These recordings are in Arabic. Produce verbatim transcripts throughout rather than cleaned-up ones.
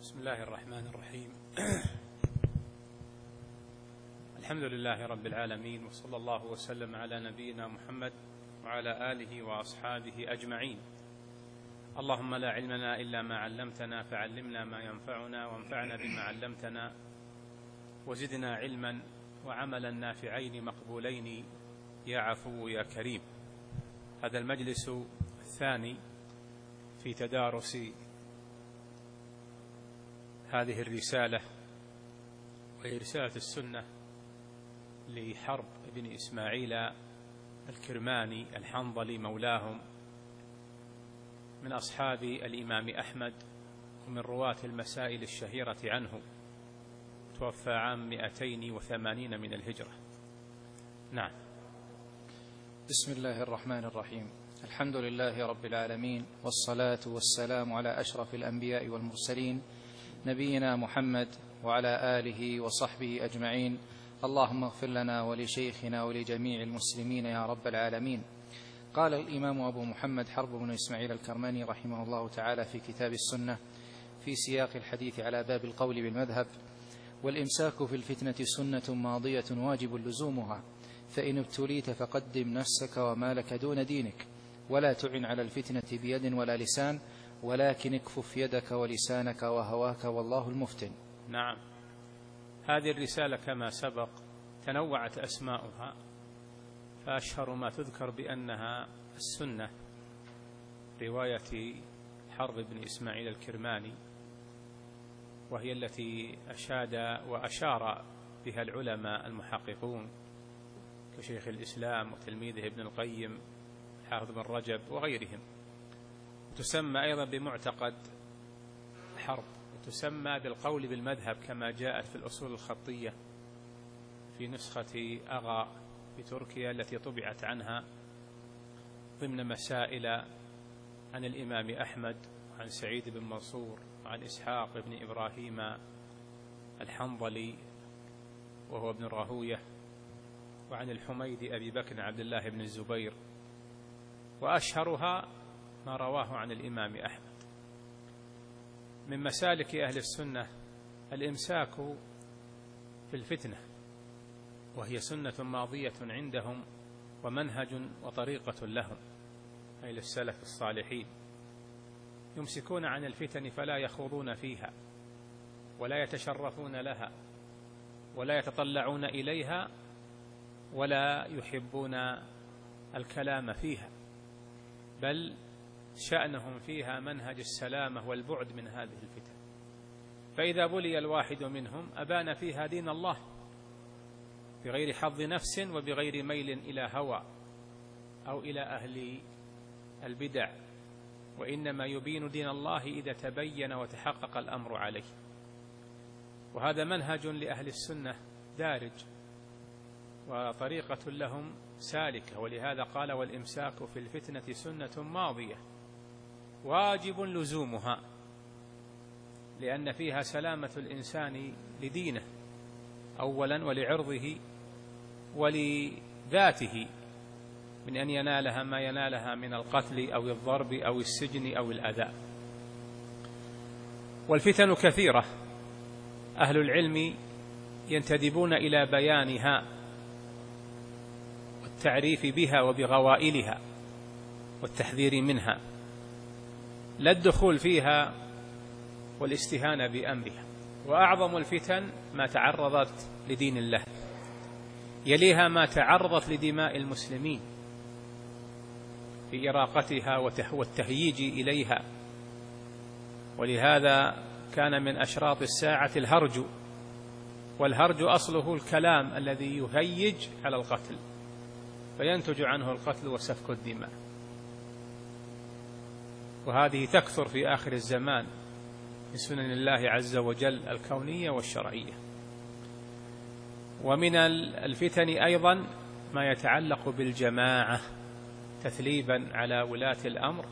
بسم الله الرحمن الرحيم. الحمد لله رب العالمين، وصلى الله وسلم على نبينا محمد وعلى آله وأصحابه أجمعين. اللهم لا علم لنا إلا ما علمتنا، فعلمنا ما ينفعنا وانفعنا بما علمتنا، وزدنا علما وعملا نافعين مقبولين يا عفو يا كريم. هذا المجلس الثاني في تدارس هذه الرسالة، وهي رسالة السنة لحرب بن إسماعيل الكرماني الحنظلي مولاهم، من أصحاب الإمام أحمد ومن رواة المسائل الشهيرة عنه، توفى عام مئتين وثمانين من الهجرة. نعم. بسم الله الرحمن الرحيم. الحمد لله رب العالمين، والصلاة والسلام على أشرف الأنبياء والمرسلين، نبينا محمد وعلى آله وصحبه أجمعين. اللهم اغفر لنا ولشيخنا ولجميع المسلمين يا رب العالمين. قال الإمام أبو محمد حرب بن إسماعيل الكرماني رحمه الله تعالى في كتاب السنة في سياق الحديث على باب القول بالمذهب: والإمساك في الفتنة سنة ماضية واجب لزومها، فإن ابتليت فقدم نفسك ومالك دون دينك، ولا تعن على الفتنة بيد ولا لسان، ولكن اكفف يدك ولسانك وهواك والله المفتن. نعم. هذه الرسالة كما سبق تنوعت أسماؤها، فأشهر ما تذكر بأنها السنة، رواية حرب بن إسماعيل الكرماني، وهي التي أشاد وأشار بها العلماء المحققون كشيخ الإسلام وتلميذه ابن القيم حافظ بن رجب وغيرهم. تسمى أيضا بمعتقد حرب، وتسمى بالقول بالمذهب كما جاءت في الأصول الخطية في نسخة أغا في تركيا التي طبعت عنها ضمن مسائل عن الإمام أحمد وعن سعيد بن منصور وعن إسحاق بن إبراهيم الحنظلي وهو ابن راهوية، وعن الحميد أبي بكر عبد الله بن الزبير، وأشهرها ما رواه عن الإمام أحمد. من مسالك أهل السنة الإمساك في الفتنة، وهي سنة ماضية عندهم ومنهج وطريقة لهم، أي للسلف الصالحين. يمسكون عن الفتن فلا يخوضون فيها، ولا يتشرفون لها، ولا يتطلعون إليها، ولا يحبون الكلام فيها، بل شأنهم فيها منهج السلامة والبعد من هذه الفتن. فإذا بلي الواحد منهم أبان فيها دين الله بغير حظ نفس وبغير ميل إلى هوى أو إلى أهل البدع، وإنما يبين دين الله إذا تبين وتحقق الأمر عليه. وهذا منهج لأهل السنة دارج، وطريقة لهم سالكة، ولهذا قال: والإمساك في الفتنة سنة ماضية واجب لزومها، لأن فيها سلامة الإنسان لدينه أولا، ولعرضه ولذاته، من أن ينالها ما ينالها من القتل أو الضرب أو السجن أو الأذى. والفتن كثيرة، أهل العلم ينتدبون إلى بيانها والتعريف بها وبغوائلها والتحذير منها، لا الدخول فيها والاستهانة بأمرها. وأعظم الفتن ما تعرضت لدين الله، يليها ما تعرضت لدماء المسلمين في إراقتها والتهييج إليها. ولهذا كان من أشراط الساعة الهرج، والهرج أصله الكلام الذي يهيج على القتل، فينتج عنه القتل وسفك الدماء. وهذه تكثر في آخر الزمان من سنن الله عز وجل الكونية والشرعية. ومن الفتن أيضا ما يتعلق بالجماعة، تثليبا على ولاة الأمر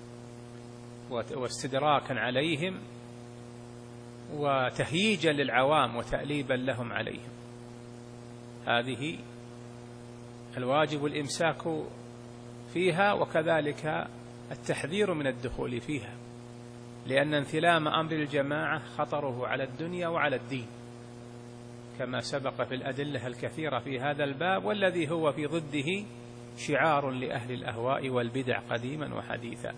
واستدراكا عليهم وتهييجا للعوام وتأليبا لهم عليهم. هذه الواجب الإمساك فيها، وكذلك التحذير من الدخول فيها. لأن انثلام أمر الجماعة خطره على الدنيا وعلى الدين، كما سبق في الأدلة الكثيرة في هذا الباب، والذي هو في ضده شعار لأهل الأهواء والبدع قديما وحديثا.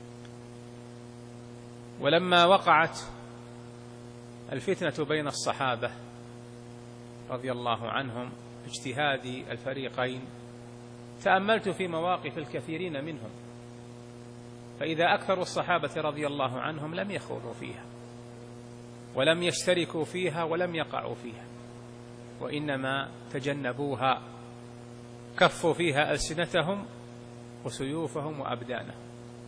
ولما وقعت الفتنة بين الصحابة رضي الله عنهم باجتهاد الفريقين، تأملت في مواقف الكثيرين منهم، فإذا أكثر الصحابة رضي الله عنهم لم يخوضوا فيها ولم يشتركوا فيها ولم يقعوا فيها، وإنما تجنبوها، كفوا فيها ألسنتهم وسيوفهم وأبدانهم.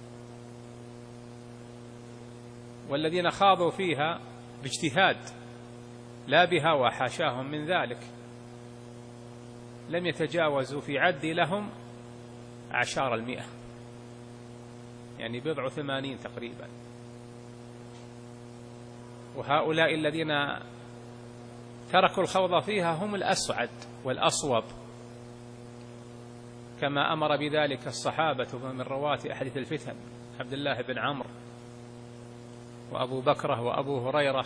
والذين خاضوا فيها باجتهاد لا بهوى حاشاهم من ذلك لم يتجاوزوا في عد لهم أعشار المئة، يعني بضع ثمانين تقريبا. وهؤلاء الذين تركوا الخوض فيها هم الأسعد والأصوب، كما أمر بذلك الصحابة من رواة أحاديث الفتن عبد الله بن عمرو وأبو بكرة وأبو هريرة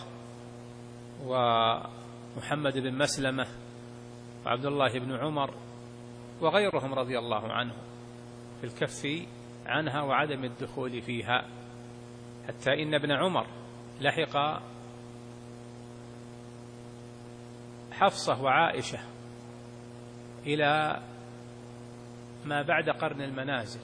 ومحمد بن مسلمة وعبد الله بن عمر وغيرهم رضي الله عنهم في الكف عنها وعدم الدخول فيها، حتى إن ابن عمر لحق حفصة وعائشة إلى ما بعد قرن المنازل،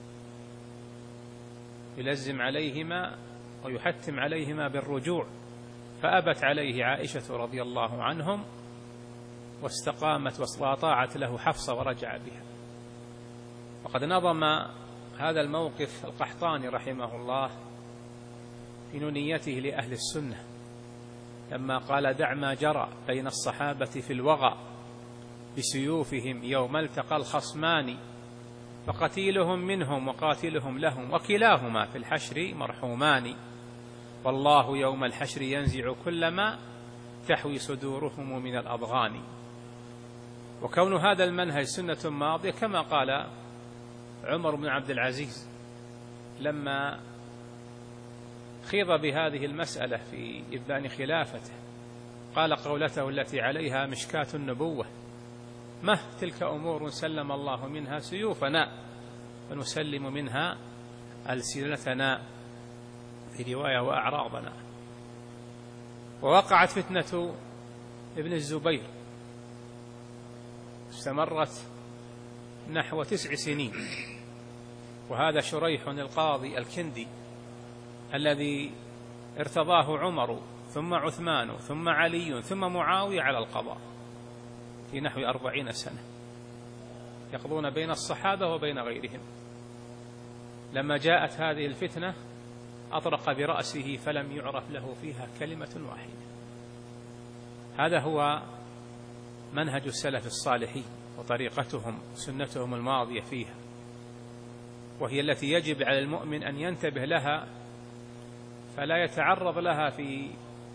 يلزم عليهما ويحتم عليهما بالرجوع، فأبت عليه عائشة رضي الله عنهم واستقامت وأطاعت له حفصة ورجع بها. وقد نظم هذا الموقف القحطاني رحمه الله في نونيته لأهل السنة لما قال: دع ما جرى بين الصحابة في الوغى بسيوفهم يوم التقى الخصمان، فقتيلهم منهم وقاتلهم لهم وكلاهما في الحشر مرحومان، والله يوم الحشر ينزع كل ما تحوي صدورهم من الأضغان. وكون هذا المنهج سنة ماضية، كما قال عمر بن عبد العزيز لما خيض بهذه المسألة في إبان خلافته، قال قولته التي عليها مشكاة النبوة: ما تلك أمور سلم الله منها سيوفنا ونسلم منها ألسنتنا، في رواية وأعراضنا. ووقعت فتنة ابن الزبير، استمرت نحو تسع سنين، وهذا شريح القاضي الكندي الذي ارتضاه عمر ثم عثمان ثم علي ثم معاوية على القضاء في نحو أربعين سنة، يقضون بين الصحابة وبين غيرهم. لما جاءت هذه الفتنة أطرق برأسه فلم يعرف له فيها كلمة واحدة. هذا هو منهج السلف الصالحين وطريقتهم سنتهم الماضية فيها، وهي التي يجب على المؤمن أن ينتبه لها، فلا يتعرض لها في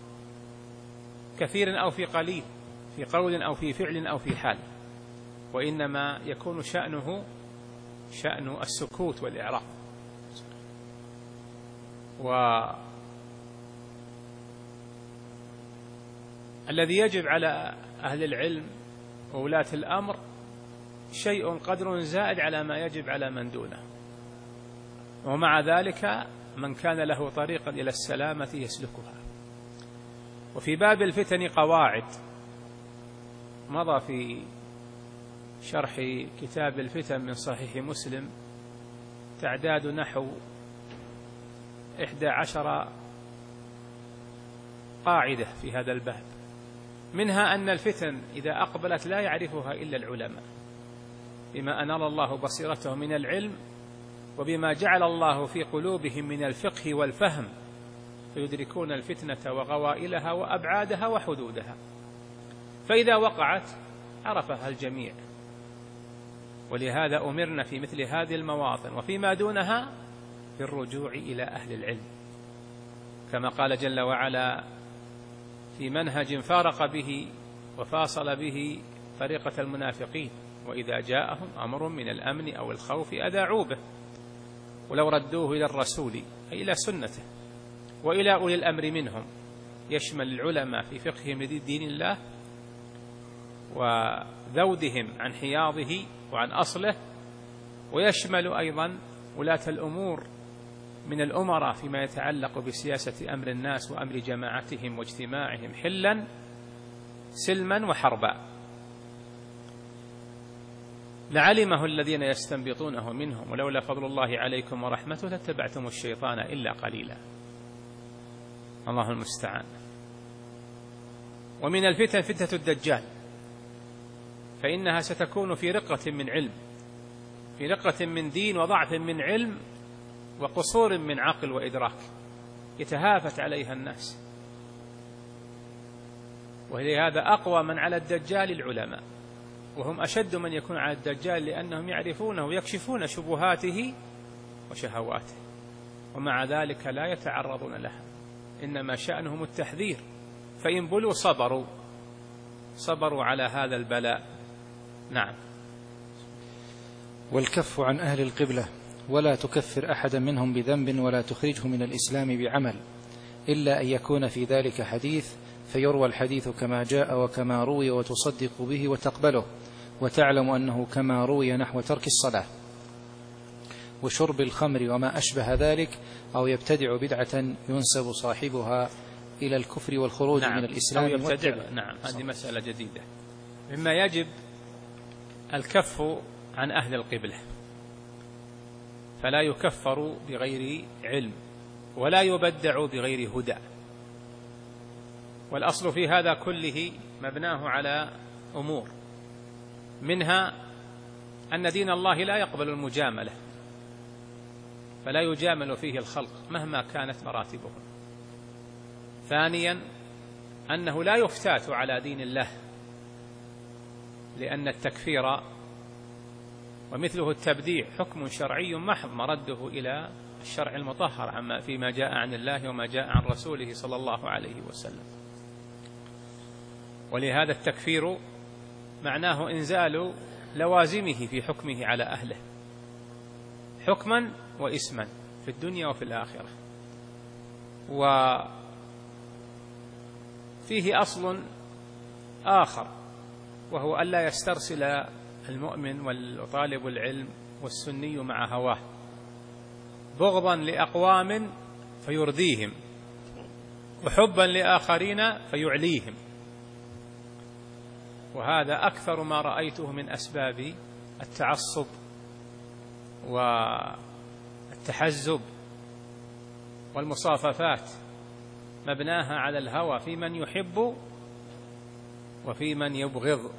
كثير أو في قليل، في قول أو في فعل أو في حال، وإنما يكون شأنه شأن السكوت والإعراض. والذي يجب على أهل العلم وولاة الأمر شيء قدر زائد على ما يجب على من دونه، ومع ذلك من كان له طريقا إلى السلامة يسلكها. وفي باب الفتن قواعد مضى في شرح كتاب الفتن من صحيح مسلم تعداد نحو إحدى عشر قاعدة في هذا الباب، منها أن الفتن إذا أقبلت لا يعرفها إلا العلماء، بما أنال الله بصيرته من العلم وبما جعل الله في قلوبهم من الفقه والفهم، فيدركون الفتنة وغوائلها وأبعادها وحدودها، فإذا وقعت عرفها الجميع. ولهذا أمرنا في مثل هذه المواطن وفيما دونها بالرجوع إلى أهل العلم، كما قال جل وعلا في منهج فارق به وفاصل به طريقة المنافقين: وإذا جاءهم أمر من الأمن أو الخوف أذاعوا به ولو ردوه إلى الرسول أي إلى سنته وإلى أولي الأمر منهم، يشمل العلماء في فقههم لدين الله وذودهم عن حياضه وعن أصله، ويشمل أيضا ولاة الأمور من الأمراء فيما يتعلق بسياسة أمر الناس وأمر جماعتهم واجتماعهم حلا سلما وحربا، لعلمه الذين يستنبطونه منهم ولولا فضل الله عليكم ورحمته لاتبعتم الشيطان إلا قليلا. الله المستعان. ومن الفتن فتنة الدجال، فإنها ستكون في رقة من علم، في رقة من دين وضعف من علم وقصور من عقل وإدراك، يتهافت عليها الناس. ولهذا أقوى من على الدجال العلماء، وهم أشد من يكون على الدجال لأنهم يعرفونه ويكشفون شبهاته وشهواته، ومع ذلك لا يتعرضون لها، إنما شأنهم التحذير، فإن بلوا صبروا صبروا على هذا البلاء. نعم. والكف عن أهل القبلة، ولا تكفر أحدا منهم بذنب ولا تخرجه من الإسلام بعمل، إلا أن يكون في ذلك حديث فيروى الحديث كما جاء وكما روي وتصدق به وتقبله، وتعلم أنه كما روي نحو ترك الصلاة وشرب الخمر وما أشبه ذلك، أو يبتدع بدعة ينسب صاحبها إلى الكفر والخروج نعم. من الإسلام. أو يبتدع. نعم، هذه مسألة جديدة. مما يجب الكف عن أهل القبلة، فلا يكفر بغير علم ولا يبدع بغير هدى. والأصل في هذا كله مبناه على أمور، منها أن دين الله لا يقبل المجاملة، فلا يجامل فيه الخلق مهما كانت مراتبهم. ثانيا أنه لا يفتات على دين الله، لأن التكفير ومثله التبديع حكم شرعي محض مرده إلى الشرع المطهر عما فيما جاء عن الله وما جاء عن رسوله صلى الله عليه وسلم. ولهذا التكفير معناه إنزال لوازمه في حكمه على أهله حكما وإسما في الدنيا وفي الآخرة. وفيه أصل آخر، وهو ألا يسترسل المؤمن والطالب العلم والسني مع هواه بغضا لأقوام فيرديهم وحبا لآخرين فيعليهم، وهذا أكثر ما رأيته من أسباب التعصب والتحزب والمصاففات، مبناها على الهوى في من يحب وفي من يبغض.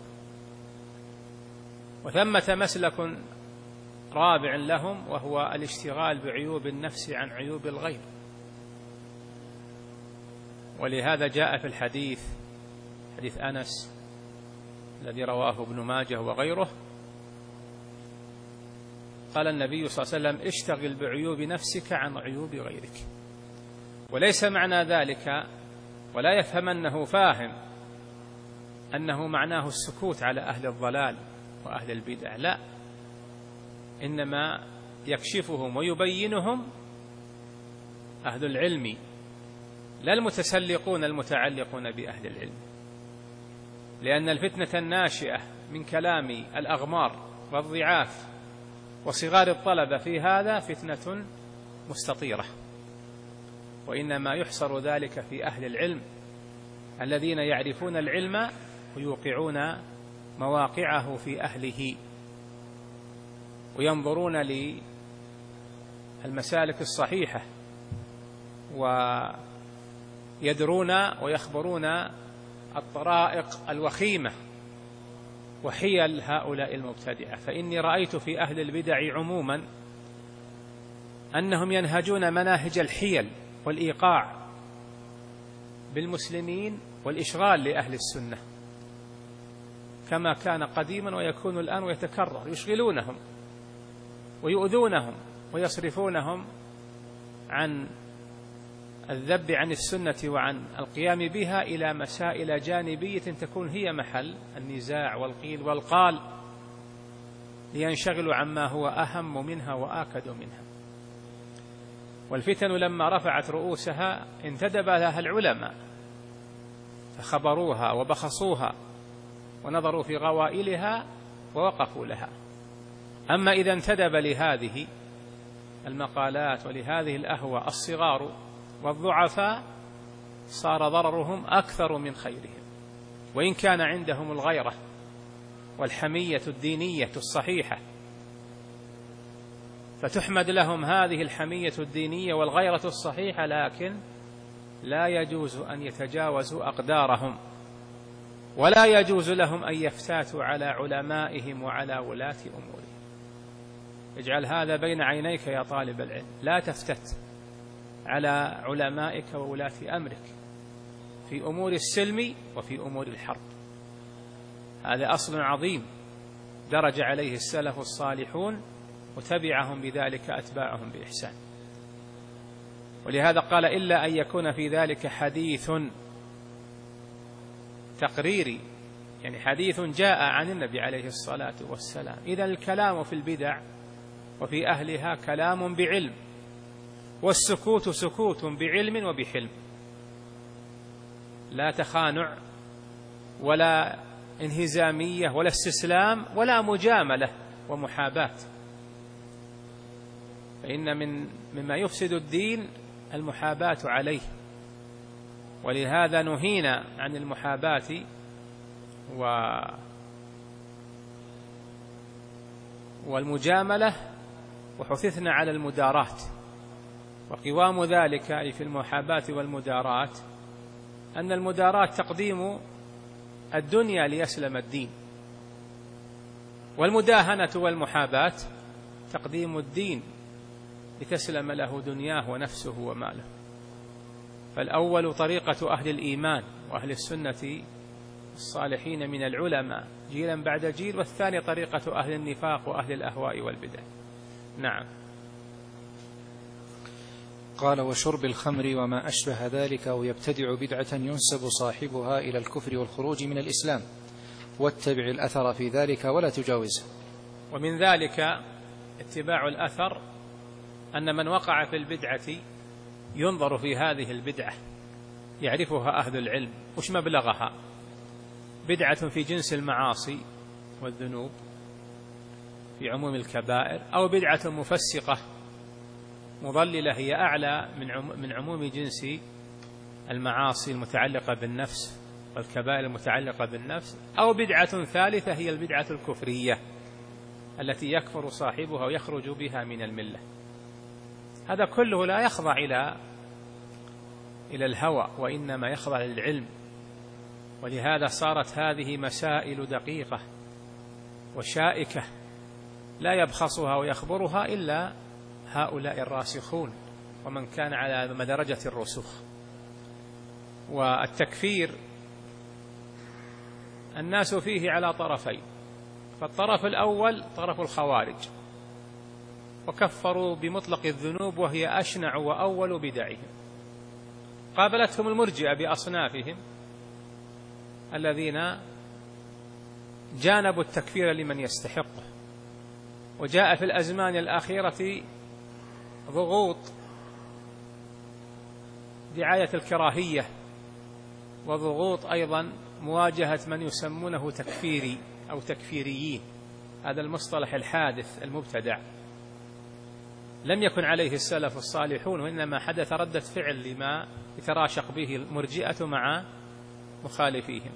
وثمة مسلك رابع لهم، وهو الاشتغال بعيوب النفس عن عيوب الغير. ولهذا جاء في الحديث حديث أنس الذي رواه ابن ماجه وغيره، قال النبي صلى الله عليه وسلم: اشتغل بعيوب نفسك عن عيوب غيرك. وليس معنى ذلك، ولا يفهمنه فاهم، أنه معناه السكوت على أهل الضلال وأهل البدع، لا، إنما يكشفهم ويبينهم أهل العلم، لا المتسلقون المتعلقون بأهل العلم، لأن الفتنة الناشئة من كلام الأغمار والضعاف وصغار الطلبة في هذا فتنة مستطيرة، وإنما يحصر ذلك في أهل العلم الذين يعرفون العلم ويوقعون مواقعه في أهله، وينظرون للمسالك الصحيحة ويدرون ويخبرون الطرائق الوخيمة وحيل هؤلاء المبتدعة. فإني رأيت في أهل البدع عموما أنهم ينهجون مناهج الحيل والإيقاع بالمسلمين والإشغال لأهل السنة، كما كان قديما ويكون الآن ويتكرر، يشغلونهم ويؤذونهم ويصرفونهم عن الذب عن السنة وعن القيام بها إلى مسائل جانبية تكون هي محل النزاع والقيل والقال، لينشغلوا عما هو أهم منها وآكد منها. والفتن لما رفعت رؤوسها انتدب لها العلماء فخبروها وبخصوها ونظروا في غوائلها ووقفوا لها. أما إذا انتدب لهذه المقالات ولهذه الأهوى الصغار والضعفاء صار ضررهم أكثر من خيرهم، وإن كان عندهم الغيرة والحمية الدينية الصحيحة، فتحمد لهم هذه الحمية الدينية والغيرة الصحيحة، لكن لا يجوز أن يتجاوزوا أقدارهم، ولا يجوز لهم أن يفتاتوا على علمائهم وعلى ولاة أمورهم. اجعل هذا بين عينيك يا طالب العلم، لا تفتت على علمائك وولاة أمرك في أمور السلم وفي أمور الحرب. هذا أصل عظيم درج عليه السلف الصالحون وتبعهم بذلك أتباعهم بإحسان. ولهذا قال: إلا أن يكون في ذلك حديث تقريري، يعني حديث جاء عن النبي عليه الصلاة والسلام. إذا الكلام في البدع وفي أهلها كلام بعلم، والسكوت سكوت بعلم وبحلم، لا تخانع ولا انهزامية ولا استسلام ولا مجاملة ومحاباة، فإن من مما يفسد الدين المحاباة عليه. ولهذا نهينا عن المحاباة و والمجاملة، وحثثنا على المداراة. وقوام ذلك أي في المحاباة والمداراة أن المداراة تقديم الدنيا ليسلم الدين، والمداهنة والمحاباة تقديم الدين لتسلم له دنياه ونفسه وماله. فالأول طريقة أهل الإيمان وأهل السنة الصالحين من العلماء جيلا بعد جيل، والثاني طريقة أهل النفاق وأهل الأهواء والبدع. نعم. قال: وشرب الخمر وما أشبه ذلك، أو يبتدع بدعة ينسب صاحبها إلى الكفر والخروج من الإسلام، واتبع الأثر في ذلك ولا تجاوزه. ومن ذلك اتباع الأثر أن من وقع في البدعة ينظر في هذه البدعة يعرفها أهل العلم وش مبلغها، بدعة في جنس المعاصي والذنوب في عموم الكبائر، أو بدعة مفسقة مضللة هي أعلى من عموم جنس المعاصي المتعلقة بالنفس والكبائر المتعلقة بالنفس، أو بدعة ثالثة هي البدعة الكفرية التي يكفر صاحبها ويخرج بها من الملة. هذا كله لا يخضع إلى إلى الهوى، وإنما يخضع للعلم. ولهذا صارت هذه مسائل دقيقة وشائكة لا يبخصها ويخبرها إلا هؤلاء الراسخون ومن كان على مدرجة الرسوخ. والتكفير الناس فيه على طرفين، فالطرف الأول طرف الخوارج، وكفروا بمطلق الذنوب وهي أشنع وأول بدعهم. قابلتهم المرجئة بأصنافهم الذين جانبوا التكفير لمن يستحقه. وجاء في الأزمان الأخيرة ضغوط دعاية الكراهية، وضغوط أيضا مواجهة من يسمونه تكفيري أو تكفيريين. هذا المصطلح الحادث المبتدع لم يكن عليه السلف الصالحون، وإنما حدث ردة فعل لما يتراشق به المرجئة مع مخالفيهم،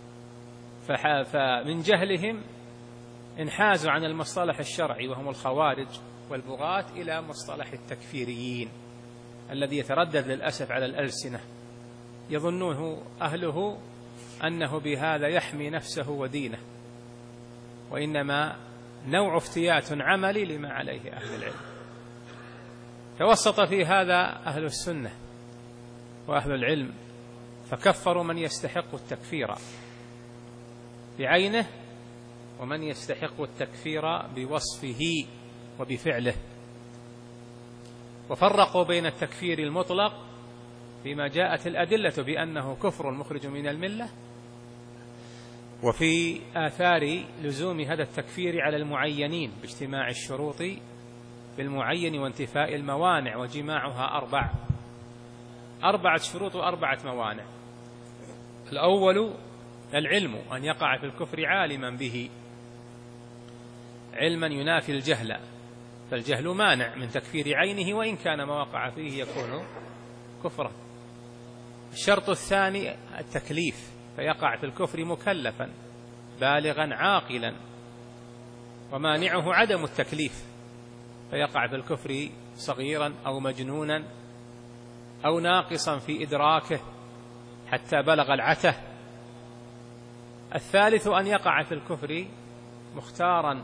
فمن جهلهم انحازوا عن المصطلح الشرعي وهم الخوارج والبغاة إلى مصطلح التكفيريين الذي يتردد للأسف على الألسنة، يظنه أهله أنه بهذا يحمي نفسه ودينه، وإنما نوع افتيات عملي لما عليه أهل العلم. توسط في هذا أهل السنة وأهل العلم فكفروا من يستحق التكفير بعينه ومن يستحق التكفير بوصفه وبفعله، وفرقوا بين التكفير المطلق فيما جاءت الأدلة بأنه كفر مخرج من الملة، وفي آثار لزوم هذا التكفير على المعينين باجتماع الشروط في بالمعين وانتفاء الموانع، وجماعها أربع أربعة شروط وأربعة موانع. الأول العلم، أن يقع في الكفر عالما به، علما ينافي الجهل، فالجهل مانع من تكفير عينه وإن كان ما وقع فيه يكون كفرا. الشرط الثاني التكليف، فيقع في الكفر مكلفا بالغا عاقلا، ومانعه عدم التكليف، فيقع في الكفر صغيرا أو مجنونا أو ناقصا في إدراكه حتى بلغ العته. الثالث أن يقع في الكفر مختارا،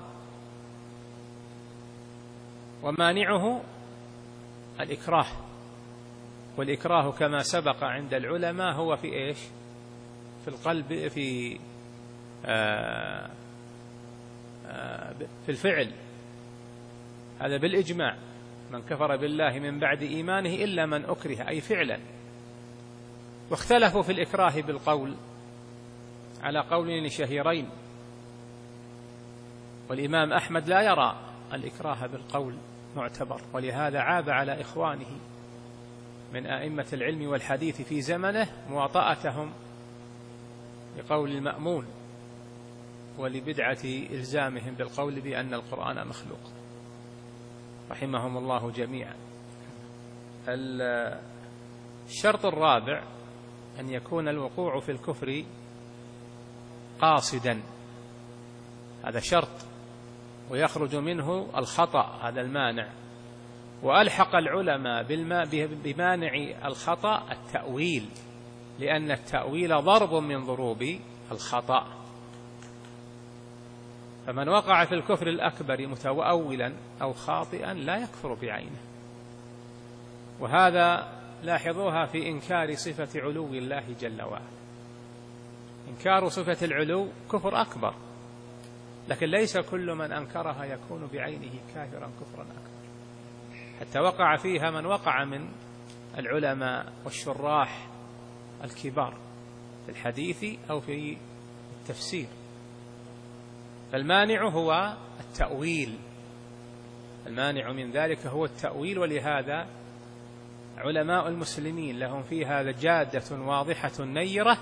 ومانعه الإكراه، والإكراه كما سبق عند العلماء هو في إيش؟ في القلب، في آآ آآ في الفعل، هذا بالإجماع، من كفر بالله من بعد إيمانه إلا من أكره، أي فعلا. واختلفوا في الإكراه بالقول على قولين شهيرين، والإمام أحمد لا يرى الإكراه بالقول معتبر، ولهذا عاب على إخوانه من أئمة العلم والحديث في زمنه مواطأتهم لقول المأمون ولبدعة إلزامهم بالقول بأن القرآن مخلوق، رحمهم الله جميعا. الشرط الرابع أن يكون الوقوع في الكفر قاصدا، هذا شرط، ويخرج منه الخطأ، هذا المانع. وألحق العلماء بمانع الخطأ التأويل، لأن التأويل ضرب من ضروب الخطأ، فمن وقع في الكفر الأكبر متأولا أو خاطئا لا يكفر بعينه. وهذا لاحظوها في إنكار صفة علو الله جل وعلا. إنكار صفة العلو كفر أكبر، لكن ليس كل من أنكرها يكون بعينه كافرا كفرا أكبر، حتى وقع فيها من وقع من العلماء والشراح الكبار في الحديث أو في التفسير. فالمانع هو التأويل، المانع من ذلك هو التأويل. ولهذا علماء المسلمين لهم في هذا جادة واضحة نيرة،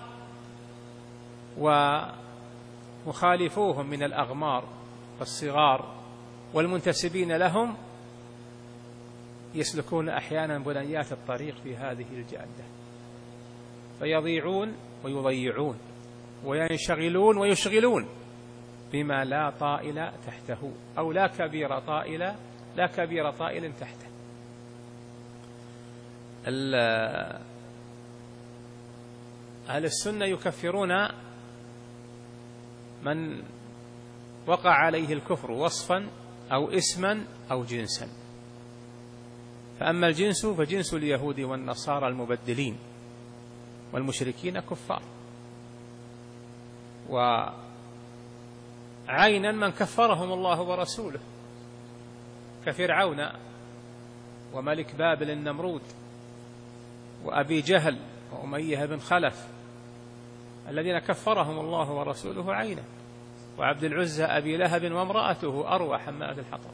ومخالفوهم من الأغمار والصغار والمنتسبين لهم يسلكون أحيانا بنيات الطريق في هذه الجادة، فيضيعون ويضيعون، وينشغلون ويشغلون بما لا طائل تحته، أو لا كبير طائل لا كبير طائل تحته. أهل السنة يكفرون من وقع عليه الكفر وصفا أو اسما أو جنسا. فأما الجنس فجنس اليهود والنصارى المبدلين والمشركين كفار، وعينا من كفرهم الله ورسوله كفرعون وملك بابل النمرود وأبي جهل وأمية بن خلف الذين كفرهم الله ورسوله عينا، وعبد العزى أبي لهب وامرأته أروى حمالة الحطب.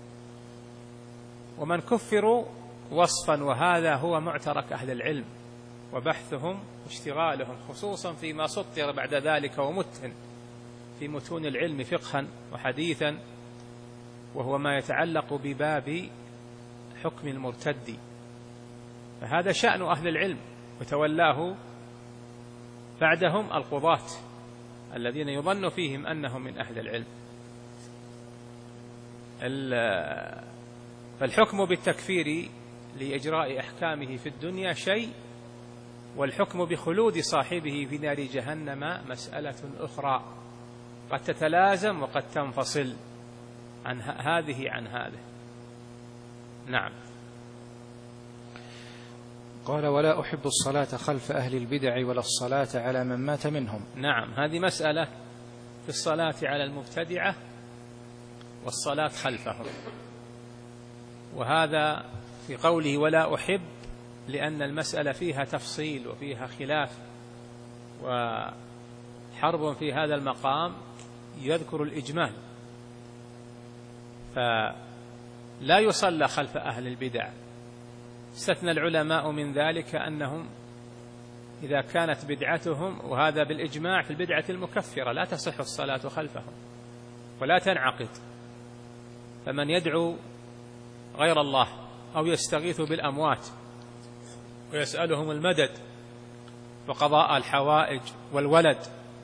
ومن كفروا وصفا، وهذا هو معترك أهل العلم وبحثهم واشتغالهم، خصوصا فيما سطر بعد ذلك ومتن في متون العلم فقها وحديثا، وهو ما يتعلق بباب حكم المرتد. فهذا شأن أهل العلم، وتولاه بعدهم القضاة الذين يظن فيهم أنهم من أهل العلم. فالحكم بالتكفير لإجراء أحكامه في الدنيا شيء، والحكم بخلود صاحبه في نار جهنم مسألة أخرى، قد تتلازم وقد تنفصل عن هذه عن هذا. نعم. قال: ولا أحب الصلاة خلف أهل البدع ولا الصلاة على من مات منهم. نعم، هذه مسألة في الصلاة على المبتدعة والصلاة خلفهم، وهذا في قوله ولا أحب لأن المسألة فيها تفصيل وفيها خلاف وحرب في هذا المقام، يذكر الإجمال. لا يصلى خلف أهل البدع. استثنى العلماء من ذلك أنهم إذا كانت بدعتهم، وهذا بالإجماع، في البدعة المكفرة لا تصح الصلاة خلفهم ولا تنعقد. فمن يدعو غير الله أو يستغيث بالأموات ويسألهم المدد وقضاء الحوائج والولد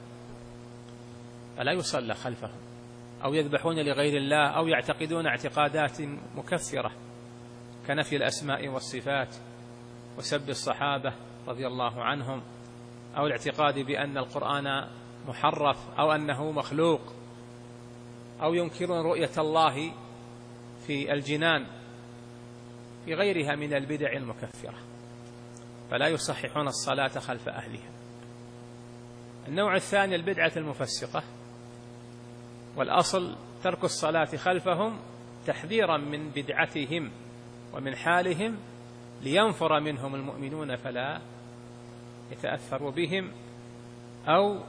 فلا يصلى خلفهم، أو يذبحون لغير الله، أو يعتقدون اعتقادات مكفرة كنفي الأسماء والصفات وسب الصحابة رضي الله عنهم، أو الاعتقاد بأن القرآن محرف أو أنه مخلوق، أو ينكرون رؤية الله في الجنان، في غيرها من البدع المكفرة، فلا يصححون الصلاة خلف أهلها. النوع الثاني البدعة المفسقة، والأصل ترك الصلاة خلفهم تحذيرا من بدعتهم ومن حالهم، لينفر منهم المؤمنون فلا يتأثروا بهم أو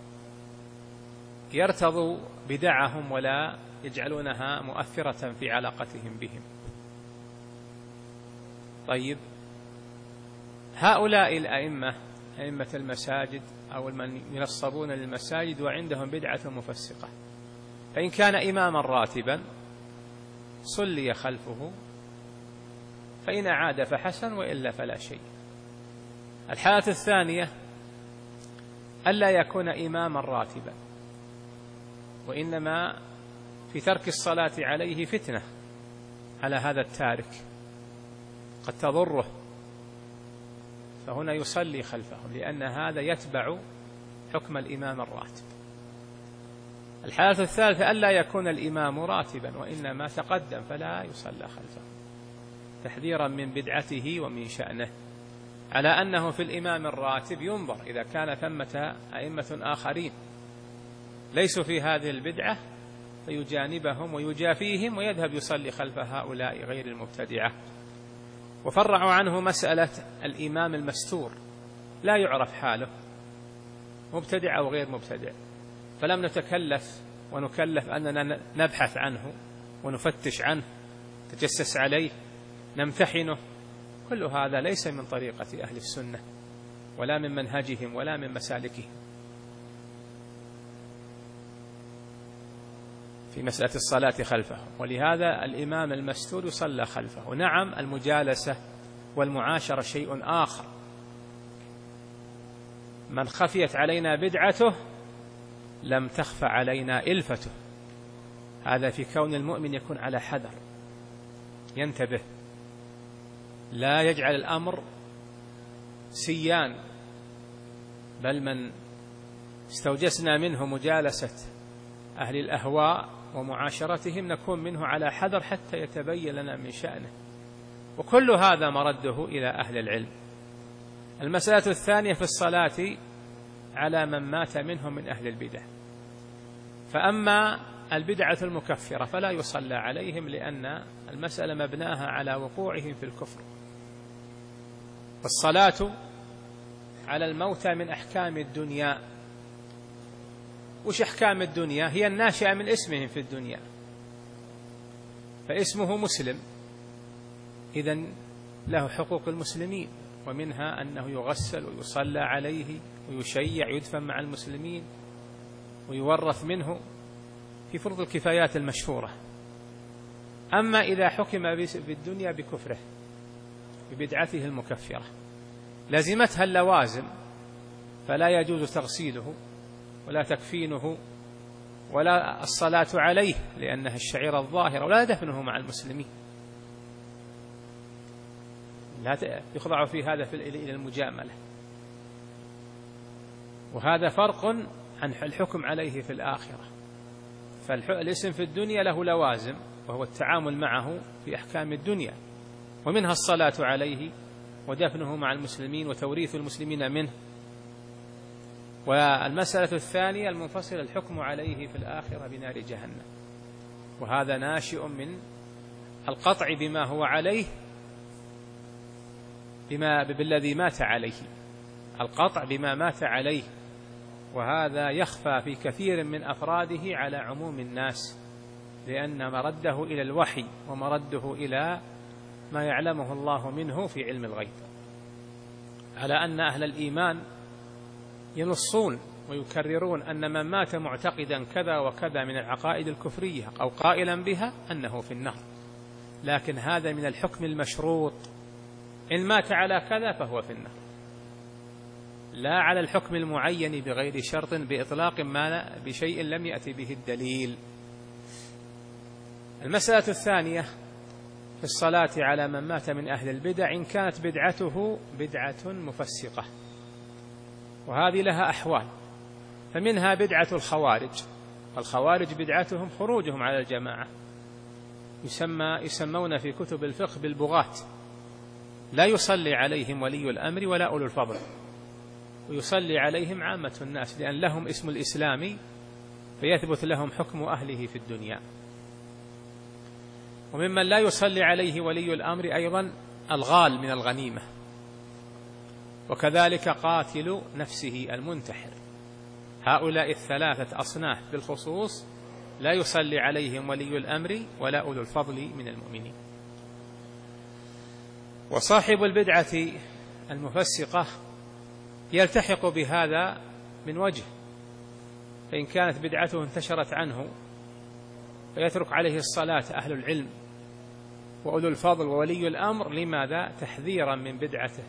يرتضوا بدعهم ولا يجعلونها مؤثرة في علاقتهم بهم. طيب، هؤلاء الأئمة، أئمة المساجد أو من ينصبون للمساجد وعندهم بدعة مفسقة، فإن كان إماما راتبا صلي خلفه، فإن أعاد فحسن وإلا فلا شيء. الحالة الثانية ألا يكون إماما راتبا، وإنما في ترك الصلاة عليه فتنة على هذا التارك قد تضره، فهنا يصلي خلفه لأن هذا يتبع حكم الإمام الراتب. الحالة الثالثة ألا يكون الإمام راتبا وإنما تقدم فلا يصلى خلفه، تحذيرا من بدعته ومن شأنه، على أنه في الإمام الراتب ينظر إذا كان ثمة أئمة آخرين ليسوا في هذه البدعة فيجانبهم ويجافيهم ويذهب يصلي خلف هؤلاء غير المبتدعة. وفرعوا عنه مسألة الإمام المستور، لا يعرف حاله مبتدع أو غير مبتدع، فلم نتكلف ونكلف أننا نبحث عنه ونفتش عنه، نتجسس عليه، نمتحنه. كل هذا ليس من طريقة أهل السنة ولا من منهجهم ولا من مسالكهم في مسألة الصلاة خلفه. ولهذا الإمام المستور يصلى خلفه. نعم، المجالسة والمعاشرة شيء آخر، من خفيت علينا بدعته لم تخفى علينا إلفته، هذا في كون المؤمن يكون على حذر، ينتبه، لا يجعل الأمر سيان، بل من استوجسنا منه مجالسة أهل الأهواء ومعاشرتهم نكون منه على حذر حتى يتبين لنا من شأنه. وكل هذا مرده إلى أهل العلم. المسألة الثانية في الصلاة على من مات منهم من أهل البدع، فأما البدعة المكفرة فلا يصلى عليهم، لأن المسألة مبناها على وقوعهم في الكفر. والصلاة على الموتى من أحكام الدنيا. وش أحكام الدنيا؟ هي الناشئة من اسمهم في الدنيا، فاسمه مسلم، إذن له حقوق المسلمين، ومنها أنه يغسل ويصلى عليه ويشيع، يدفن مع المسلمين ويورث منه في فرض الكفايات المشهورة. أما إذا حكم بالدنيا بكفره ببدعته المكفرة لازمتها اللوازم، فلا يجوز تغسيله ولا تكفينه ولا الصلاة عليه لأنها الشعيرة الظاهرة، ولا دفنه مع المسلمين، لا يخضع في هذا إلى المجاملة. وهذا فرق عن الحكم عليه في الآخرة. فالاسم في الدنيا له لوازم، وهو التعامل معه في أحكام الدنيا، ومنها الصلاة عليه ودفنه مع المسلمين وتوريث المسلمين منه. والمسألة الثانية المنفصل الحكم عليه في الآخرة بنار جهنم، وهذا ناشئ من القطع بما هو عليه، بما بالذي مات عليه، القطع بما مات عليه، وهذا يخفى في كثير من أفراده على عموم الناس، لأن مرده إلى الوحي ومرده إلى ما يعلمه الله منه في علم الغيب، على أن أهل الإيمان ينصون ويكررون أن من مات معتقدا كذا وكذا من العقائد الكفرية أو قائلا بها أنه في النار، لكن هذا من الحكم المشروط، إن مات على كذا فهو في النار، لا على الحكم المعين بغير شرط بإطلاق ما بشيء لم يأتي به الدليل. المسألة الثانية في الصلاة على من مات من أهل البدع إن كانت بدعته بدعة مفسقة، وهذه لها أحوال، فمنها بدعة الخوارج. الخوارج بدعتهم خروجهم على الجماعة، يسمى يسمون في كتب الفقه بالبغاة، لا يصلي عليهم ولي الأمر ولا أولو الفضل، ويصلي عليهم عامة الناس، لأن لهم اسم الإسلام فيثبت لهم حكم أهله في الدنيا. وممن لا يصلي عليه ولي الأمر أيضا الغال من الغنيمة، وكذلك قاتل نفسه المنتحر. هؤلاء الثلاثة أصناف بالخصوص لا يصلي عليهم ولي الأمر ولا أولو الفضل من المؤمنين. وصاحب البدعة المفسقة يلتحق بهذا من وجه، فإن كانت بدعته انتشرت عنه فيترك عليه الصلاة أهل العلم وأولو الفضل وولي الأمر. لماذا؟ تحذيرا من بدعته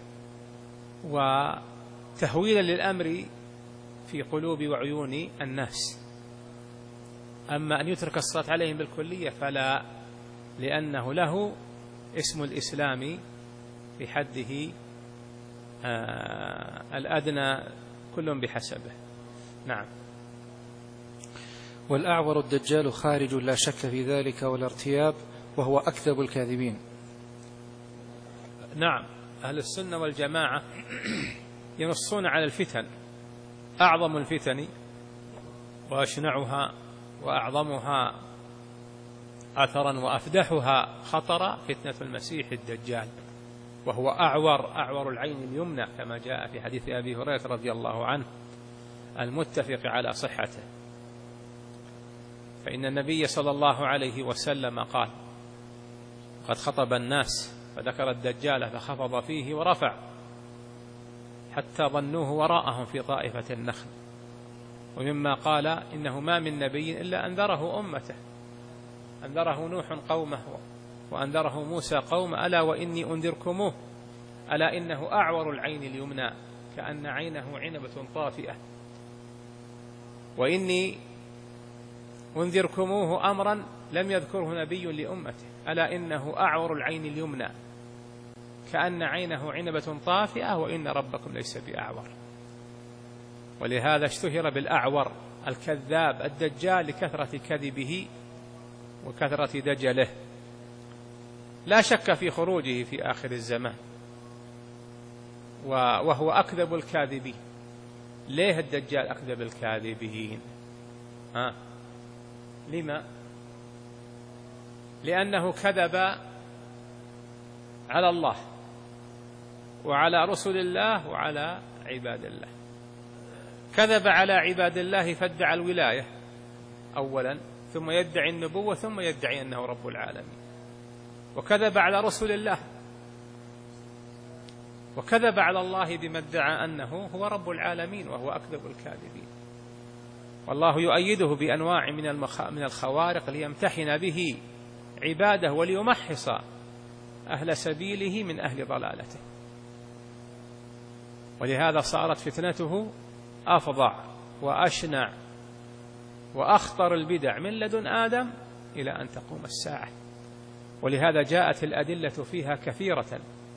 وتهويلا للأمر في قلوب وعيون الناس. أما أن يترك الصلاة عليهم بالكلية فلا، لأنه له اسم الإسلام في حده آه الأدنى، كل بحسبه. نعم. والأعور الدجال خارج لا شك في ذلك ولا ارتياب، وهو أكذب الكاذبين. نعم، أهل السنة والجماعة ينصون على الفتن، أعظم الفتن وأشنعها وأعظمها أثرا وأفدحها خطر فتنة المسيح الدجال، وهو أعور أعور العين اليمنى كما جاء في حديث أبي هريرة رضي الله عنه المتفق على صحته. فإن النبي صلى الله عليه وسلم قال: قد خطب الناس فذكر الدجال فخفض فيه ورفع حتى ظنوه وراءهم في طائفة النخل. ومما قال: إنه ما من نبي إلا أنذره أمته، أنذره نوح قومه وأنذره موسى قومه، ألا وإني أنذركموه، ألا إنه أعور العين اليمنى كأن عينه عنبة طافئة، وإني أنذركموه أمرا لم يذكره نبي لأمته، ألا إنه أعور العين اليمنى كأن عينه عنبة طافئة وإن ربكم ليس بأعور. ولهذا اشتهر بالأعور الكذاب الدجال لكثرة كذبه وكثرة دجله، لا شك في خروجه في آخر الزمان، وهو أكذب الكاذبين. ليه الدجال أكذب الكاذبين؟ ها؟ لما؟ لأنه كذب على الله وعلى رسل الله وعلى عباد الله. كذب على عباد الله فادعى الولاية أولا، ثم يدعي النبوة، ثم يدعي أنه رب العالمين. وكذب على رسل الله، وكذب على الله بما ادعى أنه هو رب العالمين، وهو أكذب الكاذبين. والله يؤيده بأنواع من الخوارق ليمتحن به عباده وليمحص أهل سبيله من أهل ضلالته. ولهذا صارت فتنته أفظع وأشنع وأخطر البدع من لدن آدم إلى أن تقوم الساعة. ولهذا جاءت الأدلة فيها كثيرة،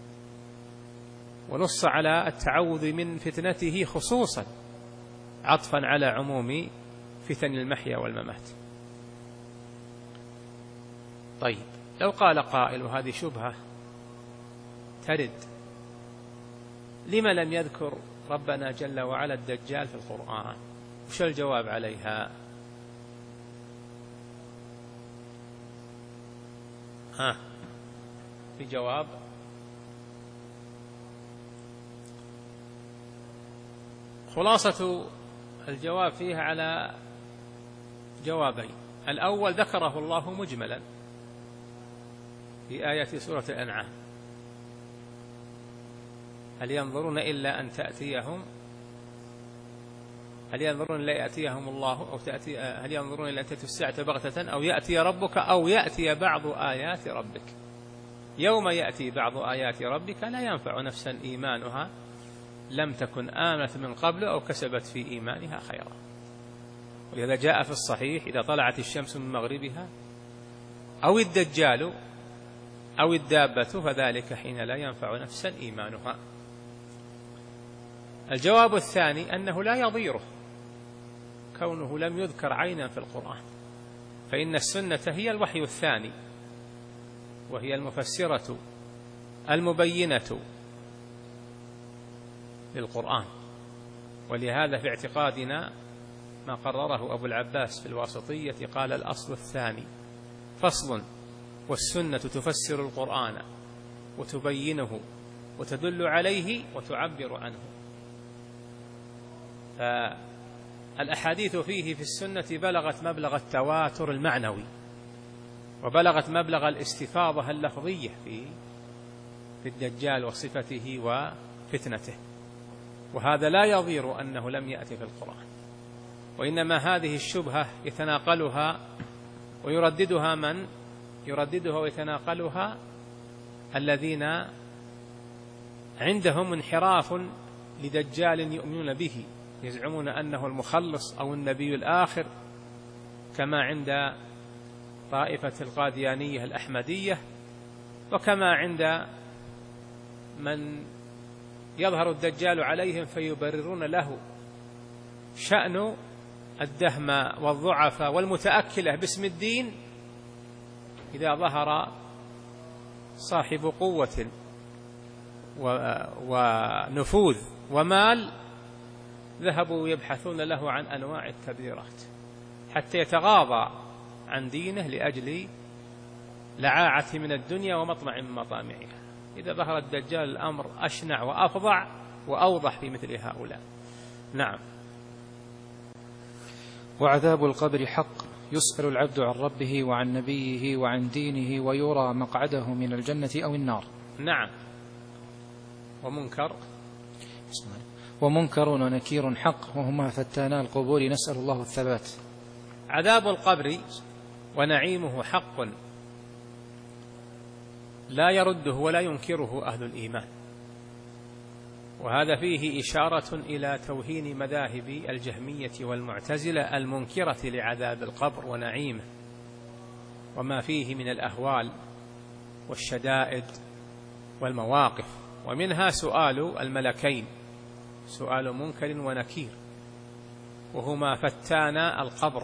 ونص على التعوذ من فتنته خصوصا عطفا على عموم فتن المحيا والممات. طيب، لو قال قائل، وهذه شبهة ترد: لما لم يذكر ربنا جل وعلا الدجال في القرآن؟ وش الجواب عليها؟ ها، في جواب؟ خلاصة الجواب فيها على جوابين. الأول ذكره الله مجملا في آية سورة الأنعام: هل ينظرون إلا أن تأتيهم هل ينظرون إلا يأتيهم الله أو تأتي هل ينظرون إلا أن تأتي الساعة بغتة أو يأتي ربك أو يأتي بعض آيات ربك يوم يأتي بعض آيات ربك لا ينفع نفسا إيمانها لم تكن آمنت من قبل أو كسبت في إيمانها خيرا. ولذا جاء في الصحيح: إذا طلعت الشمس من مغربها أو الدجال أو الدابة فذلك حين لا ينفع نفسا إيمانها. الجواب الثاني أنه لا يضيره كونه لم يذكر عينا في القرآن، فإن السنة هي الوحي الثاني، وهي المفسرة المبينة للقرآن. ولهذا في اعتقادنا ما قرره أبو العباس في الواسطية قال: الأصل الثاني فصل، والسنة تفسر القرآن وتبينه وتدل عليه وتعبر عنه. فالأحاديث فيه في السنة بلغت مبلغ التواتر المعنوي، وبلغت مبلغ الاستفاضة اللفظية في في الدجال وصفته وفتنته، وهذا لا يضير أنه لم يأتي في القرآن. وإنما هذه الشبهة يتناقلها ويرددها من يرددها ويتناقلها الذين عندهم انحراف لدجال يؤمنون به، يزعمون أنه المخلص أو النبي الآخر، كما عند طائفة القاديانية الأحمدية، وكما عند من يظهر الدجال عليهم فيبررون له شأن الدهم والضعفاء والمتأكلة باسم الدين. إذا ظهر صاحب قوة ونفوذ ومال ذهبوا يبحثون له عن أنواع التبريرات حتى يتغاضى عن دينه لأجل لعاعة من الدنيا ومطمع من مطامعها. إذا ظهر الدجال الأمر أشنع وأفظع وأوضح في مثل هؤلاء. نعم. وعذاب القبر حق، يسأل العبد عن ربه وعن نبيه وعن دينه ويرى مقعده من الجنة أو النار. نعم. ومنكر ومنكر ونكير حق، وهما فتانا القبور، نسأل الله الثبات. عذاب القبر ونعيمه حق لا يرده ولا ينكره أهل الإيمان، وهذا فيه إشارة إلى توهين مذاهب الجهمية والمعتزلة المنكرة لعذاب القبر ونعيمه وما فيه من الأهوال والشدائد والمواقف، ومنها سؤال الملكين، سؤال منكر ونكير، وهما فتانا القبر،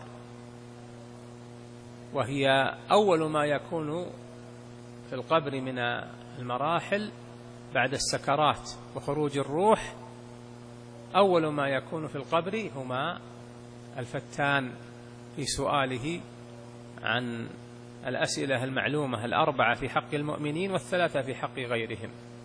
وهي أول ما يكون في القبر من المراحل بعد السكرات وخروج الروح. أول ما يكون في القبر هما الفتان في سؤاله عن الأسئلة المعلومة الأربعة في حق المؤمنين والثلاثة في حق غيرهم.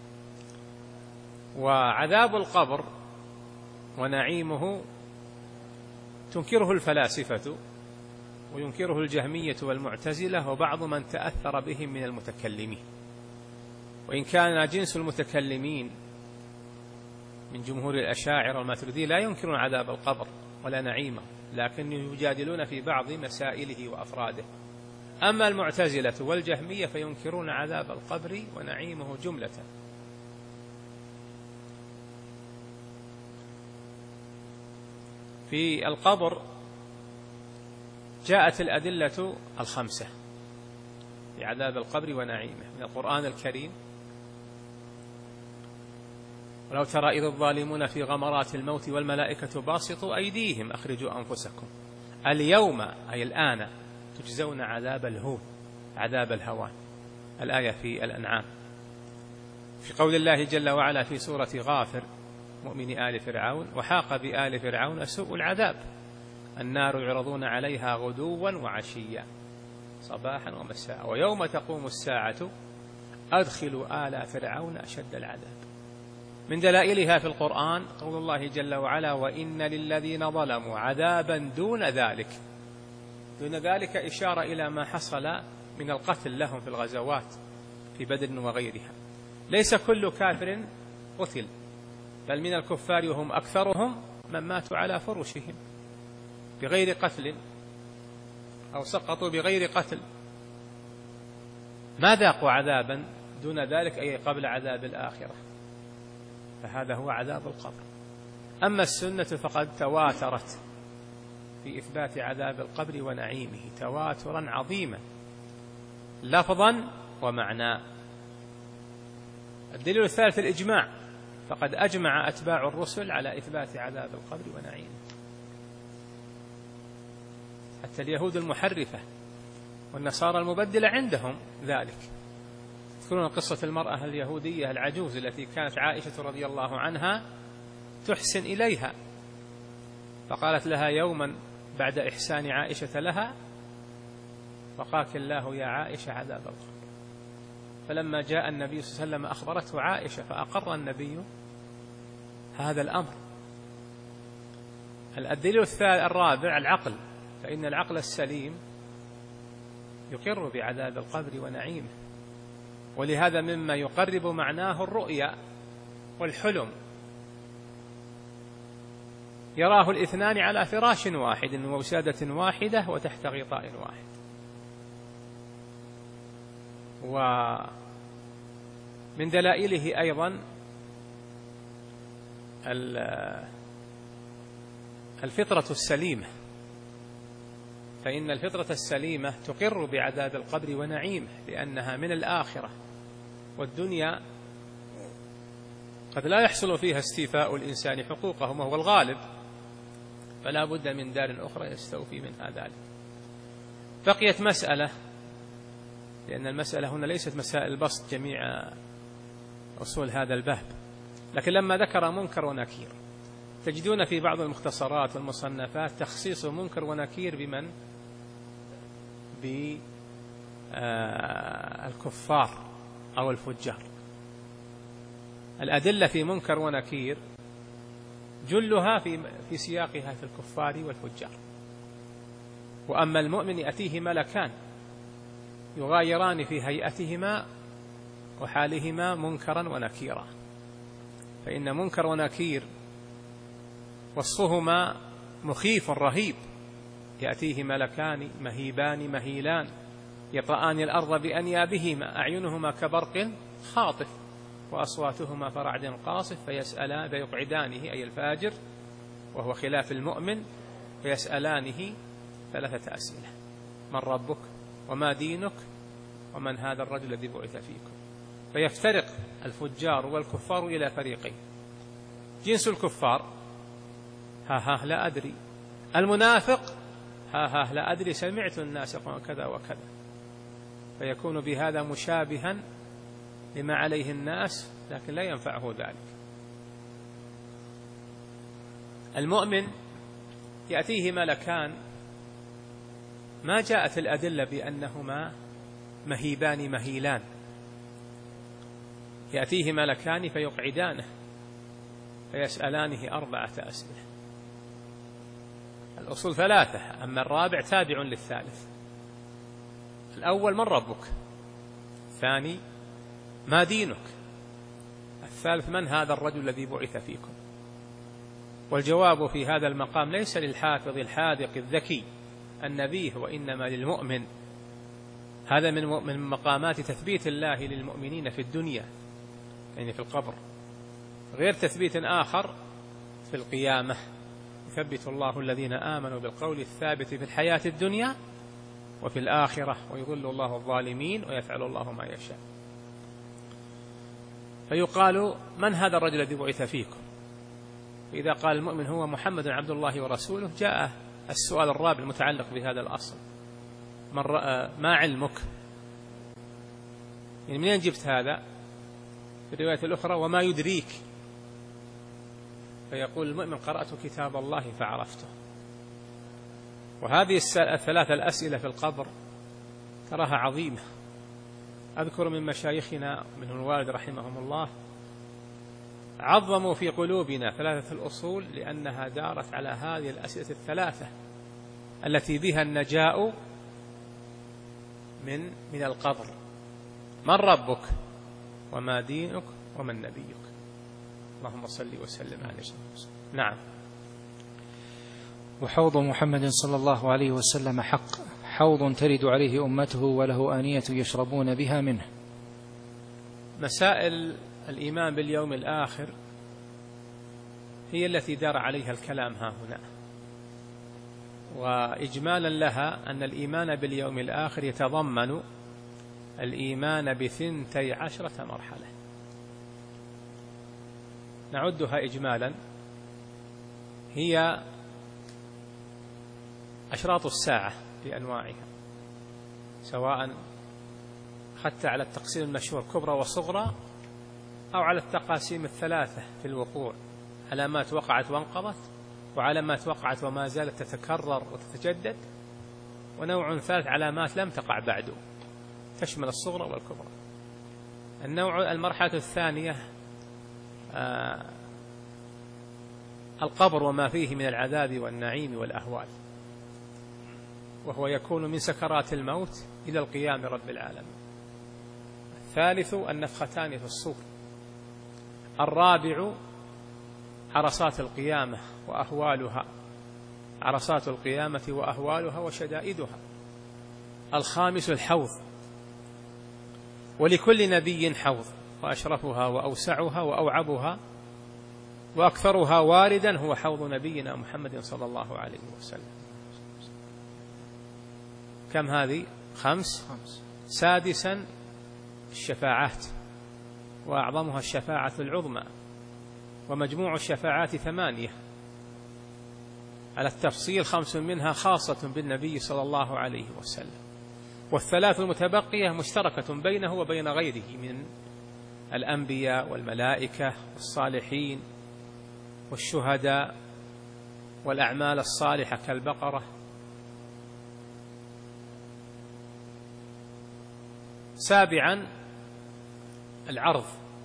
وعذاب القبر ونعيمه تنكره الفلاسفة وينكره الجهمية والمعتزلة وبعض من تأثر بهم من المتكلمين، وإن كان جنس المتكلمين من جمهور الأشاعرة والماتريدية لا ينكرون عذاب القبر ولا نعيمه، لكن يجادلون في بعض مسائله وأفراده. أما المعتزلة والجهمية فينكرون عذاب القبر ونعيمه جملة. في القبر جاءت الأدلة الخمسة لعذاب القبر ونعيمه من القرآن الكريم: ولو ترى إذ الظالمون في غمرات الموت والملائكة باسطوا أيديهم أخرجوا أنفسكم اليوم أي الآن تجزون عذاب الهون عذاب الهوان، الآية في الأنعام. في قول الله جل وعلا في سورة غافر مؤمن آل فرعون: وحاق بآل فرعون سوء العذاب النار يعرضون عليها غدوا وعشيا صباحا ومساء ويوم تقوم الساعة أدخلوا آل فرعون أشد العذاب. من دلائلها في القرآن قول الله جل وعلا: وإن للذين ظلموا عذابا دون ذلك دون ذلك إشارة إلى ما حصل من القتل لهم في الغزوات في بدر وغيرها. ليس كل كافر قتل، بل من الكفار وهم أكثرهم من ماتوا على فرشهم بغير قتل أو سقطوا بغير قتل، ما ذاقوا عذابا دون ذلك أي قبل عذاب الآخرة، فهذا هو عذاب القبر. أما السنة فقد تواترت في إثبات عذاب القبر ونعيمه تواترا عظيما لفظا ومعنى. الدليل الثالث الإجماع، فقد أجمع أتباع الرسل على إثبات عذاب القبر ونعيمه، حتى اليهود المحرفة والنصارى المبدلة عندهم ذلك. تذكرون قصة المرأة اليهودية العجوز التي كانت عائشة رضي الله عنها تحسن إليها، فقالت لها يوما بعد إحسان عائشة لها: وقاك الله يا عائشة عذاب القبر. فلما جاء النبي صلى الله عليه وسلم أخبرته عائشة، فأقر النبي هذا الأمر. الدليل الرابع العقل، فإن العقل السليم يقر بعذاب القبر ونعيمه، ولهذا مما يقرب معناه الرؤيا والحلم، يراه الاثنان على فراش واحد ووسادة واحدة وتحت غطاء واحد. ومن دلائله أيضا الفطرة السليمة، فإن الفطرة السليمة تقر بعذاب القبر ونعيمه، لأنها من الآخرة، والدنيا قد لا يحصل فيها استيفاء الإنسان حقوقه وهو الغالب، فلا بد من دار أخرى يستوفي منها ذلك. بقيت مسألة، لأن المسألة هنا ليست مسائل بسط جميع أصول هذا الباب، لكن لما ذكر منكر ونكير تجدون في بعض المختصرات والمصنفات تخصيص منكر ونكير بمن؟ بالكفار أو الفجار. الأدلة في منكر ونكير جلها في في سياقها في الكفار والفجار. وأما المؤمن يأتيه ملكان يغايران في هيئتهما وحالهما منكرا ونكيرا، فإن منكر ونكير وصفهما مخيف رهيب، يأتيه ملكان مهيبان مهيلان يطأان الأرض بأنيابهما أعينهما كبرق خاطف وأصواتهما كرعد قاصف فيسألان فيقعدانه أي الفاجر وهو خلاف المؤمن، فيسألانه ثلاثة أسئلة: من ربك؟ وما دينك؟ ومن هذا الرجل الذي بعث فيكم؟ فيفترق الفجار والكفار إلى فريقين: جنس الكفار ها ها لا أدري، المنافق ها ها لا أدري سمعت الناس يقولون كذا وكذا، فيكون بهذا مشابها لما عليه الناس لكن لا ينفعه ذلك. المؤمن يأتيه ملكان ما جاءت الأدلة بأنهما مهيبان مهيلان، يأتيه ملكان فيقعدانه فيسألانه أربعة أسئلة. الأصول ثلاثة، أما الرابع تابع للثالث. الأول: من ربك؟ الثاني: ما دينك؟ الثالث: من هذا الرجل الذي بعث فيكم؟ والجواب في هذا المقام ليس للحافظ الحاذق الذكي النبيه، وإنما للمؤمن. هذا من مقامات تثبيت الله للمؤمنين في الدنيا، يعني في القبر، غير تثبيت آخر في القيامة. يثبت الله الذين آمنوا بالقول الثابت في الحياة الدنيا وفي الآخرة، ويضل الله الظالمين ويفعل الله ما يشاء. فيقال: من هذا الرجل الذي بعث فيكم؟ إذا قال المؤمن هو محمد عبد الله ورسوله، جاء السؤال الرابع المتعلق بهذا الأصل: ما علمك؟ يعني منين جبت هذا؟ في الرواية الأخرى: وما يدريك؟ فيقول المؤمن: قرأت كتاب الله فعرفته. وهذه الثلاثة الأسئلة في القبر تراها عظيمة. أذكر من مشايخنا منهم الوالد رحمهم الله عظموا في قلوبنا ثلاثة الأصول لأنها دارت على هذه الأسئلة الثلاثة التي بها النجاء من من القبر. من ربك وما دينك ومن نبيك؟ اللهم صل وسلم عليه. نعم. وحوض محمد صلى الله عليه وسلم حق، حوض ترد عليه أمته وله آنية يشربون بها منه. مسائل الإيمان باليوم الآخر هي التي دار عليها الكلام ها هنا، وإجمالا لها أن الإيمان باليوم الآخر يتضمن الإيمان بثنتي عشرة مرحلة. نعدها إجمالا: هي أشراط الساعة بأنواعها، سواء حتى على التقسيم المشهور كبرى وصغرى، أو على التقاسيم الثلاثة في الوقوع: علامات وقعت وانقضت، وعلامات وقعت وما زالت تتكرر وتتجدد، ونوع ثالث علامات لم تقع بعد، تشمل الصغرى والكبرى. النوع المرحلة الثانية آه القبر وما فيه من العذاب والنعيم والأهوال، وهو يكون من سكرات الموت إلى القيام رب العالمين. الثالث النفختان في الصور. الرابع عرصات القيامة وأهوالها، عرصات القيامة وأهوالها وشدائدها. الخامس الحوض، ولكل نبي حوض، وأشرفها وأوسعها وأوعبها وأكثرها واردا هو حوض نبينا محمد صلى الله عليه وسلم. كم هذه؟ خمس. سادسا الشفاعات، وأعظمها الشفاعة العظمى، ومجموع الشفاعات ثمانية على التفصيل، خمس منها خاصة بالنبي صلى الله عليه وسلم، والثلاث المتبقية مشتركة بينه وبين غيره من الأنبياء والملائكة والصالحين والشهداء والأعمال الصالحة كالبقرة. سابعا العرض،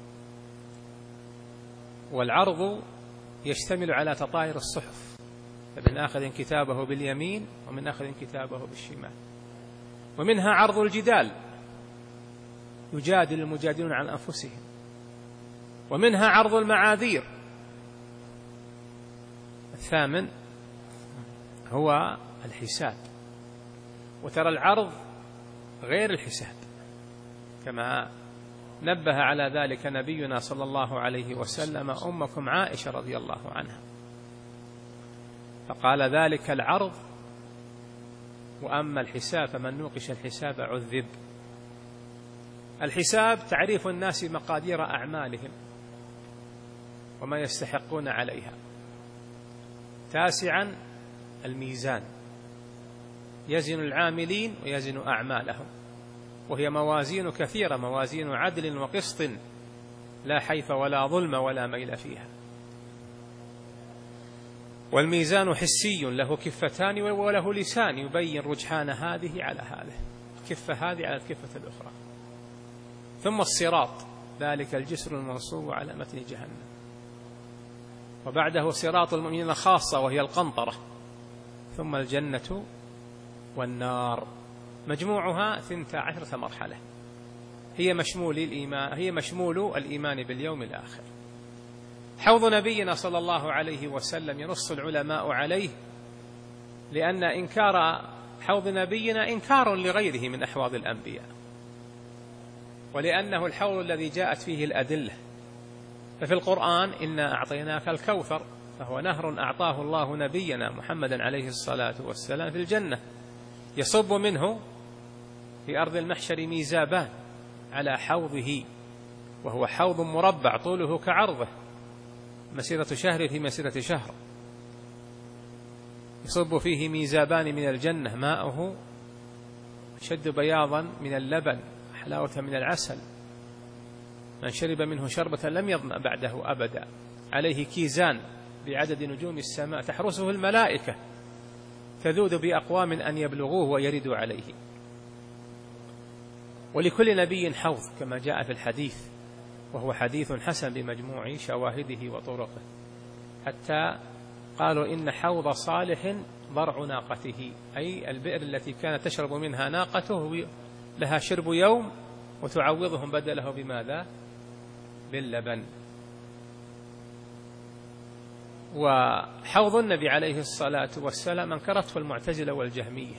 والعرض يشتمل على تطاير الصحف، فمن آخذ كتابه باليمين ومن آخذ كتابه بالشمال. ومنها عرض الجدال، يجادل المجادلون عن أنفسهم. ومنها عرض المعاذير. الثامن هو الحساب، وترى العرض غير الحساب، كما نبه على ذلك نبينا صلى الله عليه وسلم أمكم عائشة رضي الله عنها، فقال: ذلك العرض، وأما الحساب فمن نوقش الحساب عذب. الحساب تعريف الناس مقادير أعمالهم وما يستحقون عليها. تاسعا الميزان، يزن العاملين ويزن أعمالهم، وهي موازين كثيرة، موازين عدل وقسط لا حيف ولا ظلم ولا ميل فيها. والميزان حسي له كفتان وله لسان يبين رجحان هذه على هذه، الكفة هذه على الكفة الأخرى. ثم الصراط، ذلك الجسر المنصوب على متن جهنم. وبعده صراط المؤمنين خاصة وهي القنطرة. ثم الجنة والنار، مجموعها ثنتا عشرة مرحلة، هي مشمول الإيمان هي مشمول الإيمان باليوم الآخر. حوض نبينا صلى الله عليه وسلم ينص العلماء عليه، لأن إنكار حوض نبينا إنكار لغيره من أحواض الأنبياء، ولأنه الحوض الذي جاءت فيه الأدلة. ففي القرآن: إنا أعطيناك الكوثر، فهو نهر أعطاه الله نبينا محمدا عليه الصلاة والسلام في الجنة، يصب منه في أرض المحشر ميزابان على حوضه، وهو حوض مربع طوله كعرضه، مسيرة شهر في مسيرة شهر، يصب فيه ميزابان من الجنة، ماؤه أشد بياضا من اللبن، حلاوة من العسل، من شرب منه شربة لم يظمأ بعده أبدا. عليه كيزان بعدد نجوم السماء تحرسه الملائكة، تذود بأقوام أن يبلغوه ويردوا عليه. ولكل نبي حوض كما جاء في الحديث، وهو حديث حسن بمجموع شواهده وطرقه، حتى قالوا إن حوض صالح ضرع ناقته، أي البئر التي كانت تشرب منها ناقته لها شرب يوم وتعوضهم بدله بماذا؟ باللبن. وحوض النبي عليه الصلاة والسلام أنكرته المعتزلة والجهمية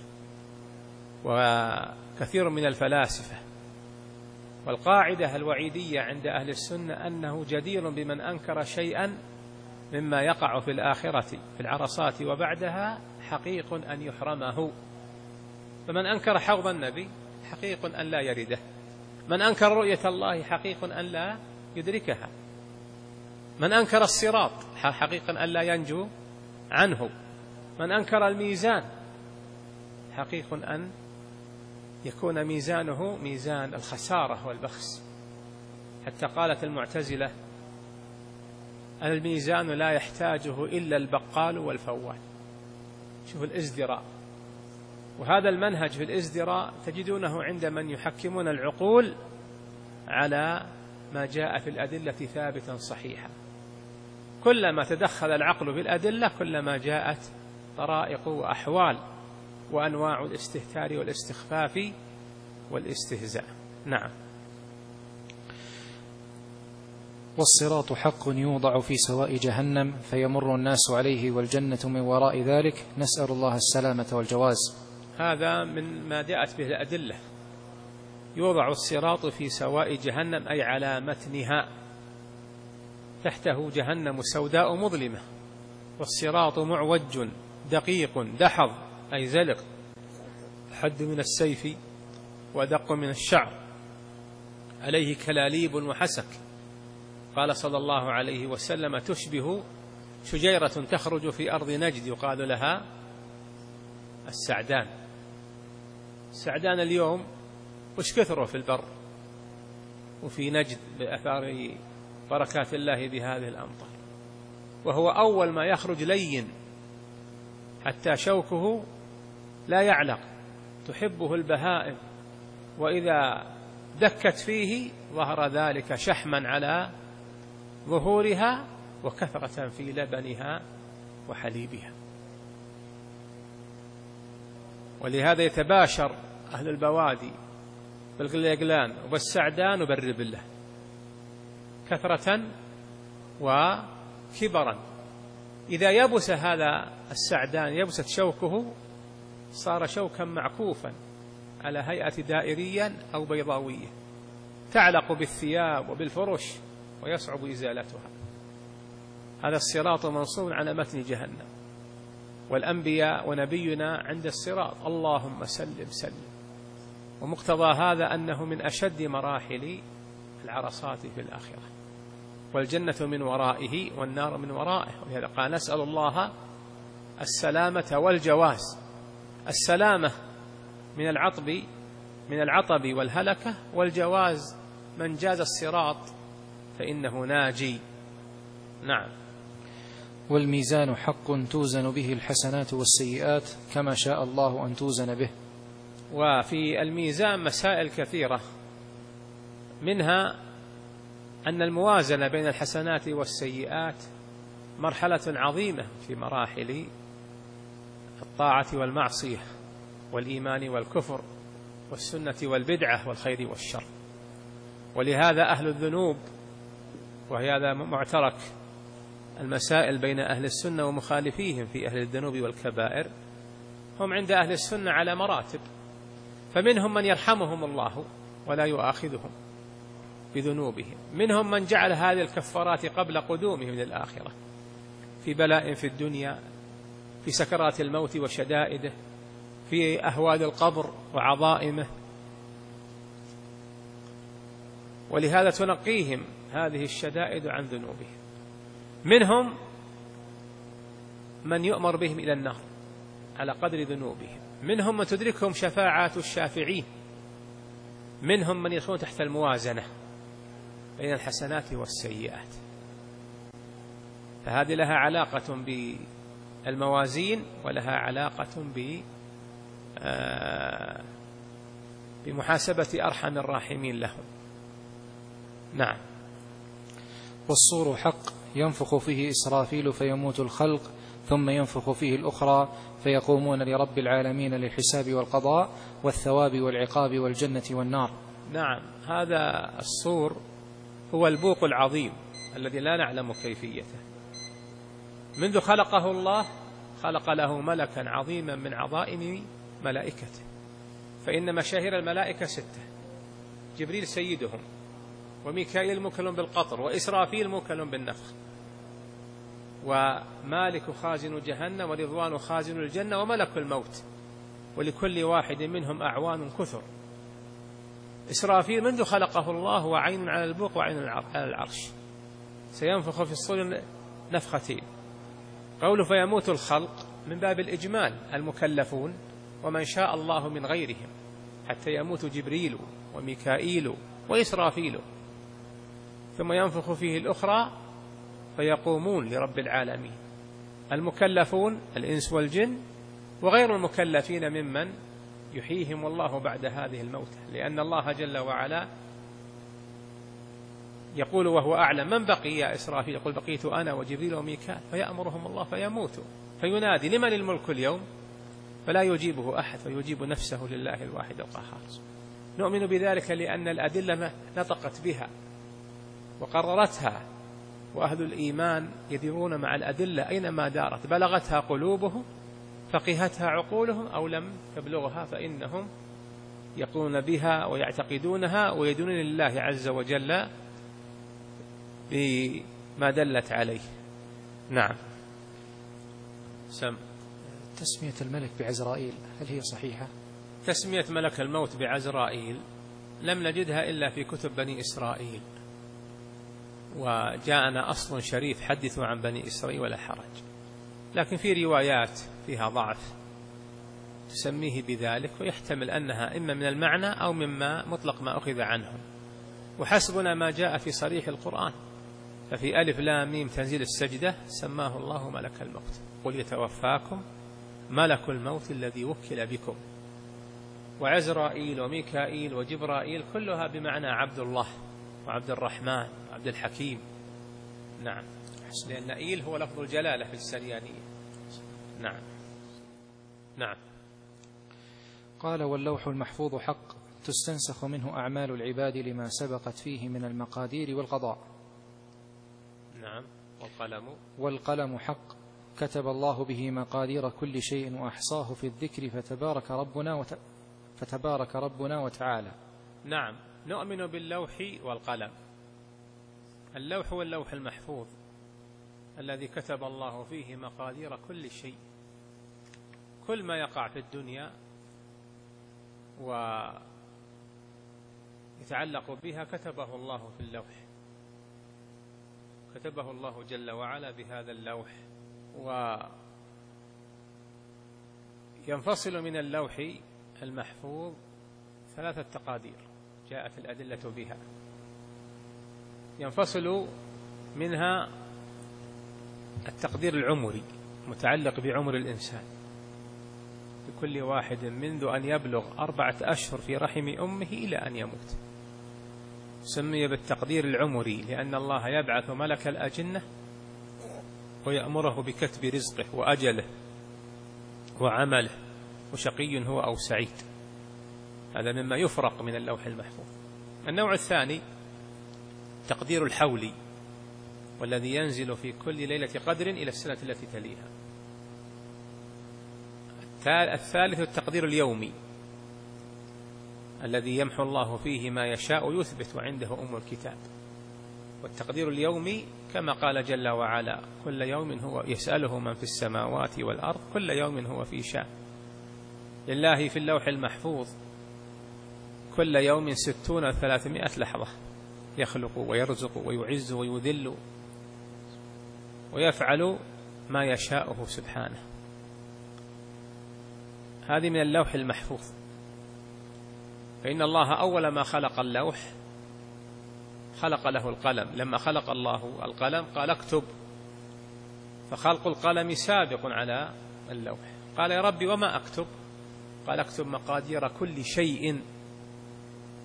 وكثير من الفلاسفة، والقاعدة الوعيدية عند أهل السنة أنه جدير بمن أنكر شيئا مما يقع في الآخرة في العرصات وبعدها حقيق أن يحرمه. فمن أنكر حوض النبي حقيق أن لا يرده، من أنكر رؤية الله حقيق أن لا يدركها، من أنكر الصراط حقيقا أن لا ينجو عنه، من أنكر الميزان حقيق أن يكون ميزانه ميزان الخسارة والبخس. حتى قالت المعتزلة الميزان لا يحتاجه إلا البقال والفوال. شوف الازدراء، وهذا المنهج في الازدراء تجدونه عند من يحكمون العقول على ما جاء في الأدلة ثابتا صحيحا. كلما تدخل العقل في الأدلة كلما جاءت طرائق وأحوال وأنواع الاستهتار والاستخفاف والاستهزاء. نعم. والصراط حق يوضع في سواء جهنم فيمر الناس عليه والجنة من وراء ذلك، نسأل الله السلامة والجواز. هذا من ما جاءت به الأدلة. يوضع الصراط في سواء جهنم أي على متنها، تحته جهنم سوداء مظلمة، والصراط معوج دقيق دحض أي زلق، حد من السيف ودق من الشعر، عليه كلاليب وحسك. قال صلى الله عليه وسلم تشبه شجيرة تخرج في أرض نجد يقال لها السعدان. السعدان اليوم وش كثره في البر وفي نجد بأثار بركات الله بهذه الأمطار، وهو أول ما يخرج لين حتى شوكه لا يعلق، تحبه البهائم، وإذا دكت فيه ظهر ذلك شحما على ظهورها وكثرة في لبنها وحليبها. ولهذا يتباشر أهل البوادي بالغليقلان وبالسعدان وبالربلة كثرة وكبرا. إذا يبس هذا السعدان يبست شوكه صار شوكا معكوفا على هيئة دائريا أو بيضاوية تعلق بالثياب وبالفرش ويصعب إزالتها. هذا الصراط منصوب على متن جهنم، والأنبياء ونبينا عند الصراط اللهم سلم سلم، ومقتضى هذا أنه من أشد مراحل العرصات في الآخرة، والجنة من ورائه والنار من ورائه. ولهذا قال نسأل الله السلامة والجواز. السلامة من العطب من العطب والهلكة، والجواز من جاز الصراط فإنه ناجي. نعم. والميزان حق توزن به الحسنات والسيئات كما شاء الله أن توزن به. وفي الميزان مسائل كثيرة، منها أن الموازنة بين الحسنات والسيئات مرحلة عظيمة في مراحل الطاعة والمعصية والإيمان والكفر والسنة والبدعة والخير والشر. ولهذا أهل الذنوب، وهي هذا معترك المسائل بين أهل السنة ومخالفيهم في أهل الذنوب والكبائر، هم عند أهل السنة على مراتب، فمنهم من يرحمهم الله ولا يؤاخذهم بذنوبهم، منهم من جعل هذه الكفارات قبل قدومهم من الآخرة في بلاء في الدنيا، في سكرات الموت وشدائده، في أهوال القبر وعظائمه. ولهذا تنقيهم هذه الشدائد عن ذنوبهم. منهم من يؤمر بهم إلى النار على قدر ذنوبهم، منهم من تدركهم شفاعات الشافعين، منهم من يدخلون تحت الموازنة بين الحسنات والسيئات. فهذه لها علاقة بالموازين ولها علاقة بمحاسبة أرحم الراحمين لهم. نعم. والصور حق ينفخ فيه إسرافيل فيموت الخلق ثم ينفخ فيه الأخرى فيقومون لرب العالمين للحساب والقضاء والثواب والعقاب والجنة والنار. نعم، هذا الصور هو البوق العظيم الذي لا نعلم كيفيته. منذ خلقه الله خلق له ملكا عظيما من عظائم ملائكته، فإن مشاهير الملائكة ستة: جبريل سيدهم، وميكائيل موكل بالقطر، وإسرافيل موكل بالنفخ، ومالك خازن جهنم، ورضوان خازن الجنة، وملك الموت، ولكل واحد منهم أعوان كثر. إسرافيل منذ خلقه الله وعين على البوق وعين على العرش، سينفخ في الصور نفختين. قوله فيموت الخلق من باب الإجمال، المكلفون ومن شاء الله من غيرهم، حتى يموت جبريل وميكائيل وإسرافيل، ثم ينفخ فيه الأخرى فيقومون لرب العالمين، المكلفون الإنس والجن، وغير المكلفين ممن يحييهم الله بعد هذه الموتى، لأن الله جل وعلا يقول وهو أعلم من بقي يا إسرافيل، يقول بقيت أنا وجبريل وميكائيل، فيأمرهم الله فيموتوا، فينادي لمن الملك اليوم، فلا يجيبه أحد، فيجيب نفسه لله الواحد القهار. نؤمن بذلك لأن الأدلة نطقت بها وقررتها، وأهل الإيمان يديرون مع الأدلة أينما دارت، بلغتها قلوبهم فقهتها عقولهم أو لم تبلغها، فإنهم يقولون بها ويعتقدونها ويدينون لله عز وجل بما دلت عليه. نعم. سم تسمية الملك بعزرائيل هل هي صحيحة؟ تسمية ملك الموت بعزرائيل لم نجدها إلا في كتب بني إسرائيل، وجاءنا أصل شريف حدثوا عن بني إسرائيل ولا حرج، لكن في روايات فيها ضعف تسميه بذلك، ويحتمل أنها إما من المعنى أو مما مطلق ما أخذ عنهم، وحسبنا ما جاء في صريح القرآن. ففي ألف لام ميم تنزيل السجدة سماه الله ملك الموت، قل يتوفاكم ملك الموت الذي وكل بكم. وعزرائيل وميكائيل وجبرائيل كلها بمعنى عبد الله وعبد الرحمن وعبد الحكيم. نعم، لأن إيل هو لفظ الجلالة في السريانية. نعم. نعم. قال واللوح المحفوظ حق تستنسخ منه أعمال العباد لما سبقت فيه من المقادير والقضاء. نعم. والقلم والقلم حق كتب الله به مقادير كل شيء وأحصاه في الذكر فتبارك ربنا وت... فتبارك ربنا وتعالى. نعم، نؤمن باللوح والقلم. اللوح هو اللوح المحفوظ الذي كتب الله فيه مقادير كل شيء، كل ما يقع في الدنيا ويتعلق بها كتبه الله في اللوح، كتبه الله جل وعلا بهذا اللوح. وينفصل من اللوح المحفوظ ثلاثة تقادير جاءت الأدلة بها، ينفصل منها التقدير العمري متعلق بعمر الإنسان، لكل واحد منذ أن يبلغ أربعة أشهر في رحم أمه إلى أن يموت، سمي بالتقدير العمري لأن الله يبعث ملك الأجنة ويأمره بكتب رزقه وأجله وعمله وشقي هو أو سعيد. هذا مما يفرق من اللوح المحفوظ. النوع الثاني تقدير الحولي، والذي ينزل في كل ليلة قدر إلى السنة التي تليها. الثالث التقدير اليومي الذي يمحو الله فيه ما يشاء ويثبت وعنده أم الكتاب. والتقدير اليومي كما قال جل وعلا كل يوم هو يسأله من في السماوات والأرض كل يوم هو في شأن. لله في اللوح المحفوظ كل يوم ستون وثلاثمائة لحظة يخلق ويرزق ويعز ويذل ويفعل ما يشاءه سبحانه. هذه من اللوح المحفوظ. فإن الله أول ما خلق اللوح خلق له القلم، لما خلق الله القلم قال اكتب، فخلق القلم سابق على اللوح. قال يا ربي وما أكتب؟ قال اكتب مقادير كل شيء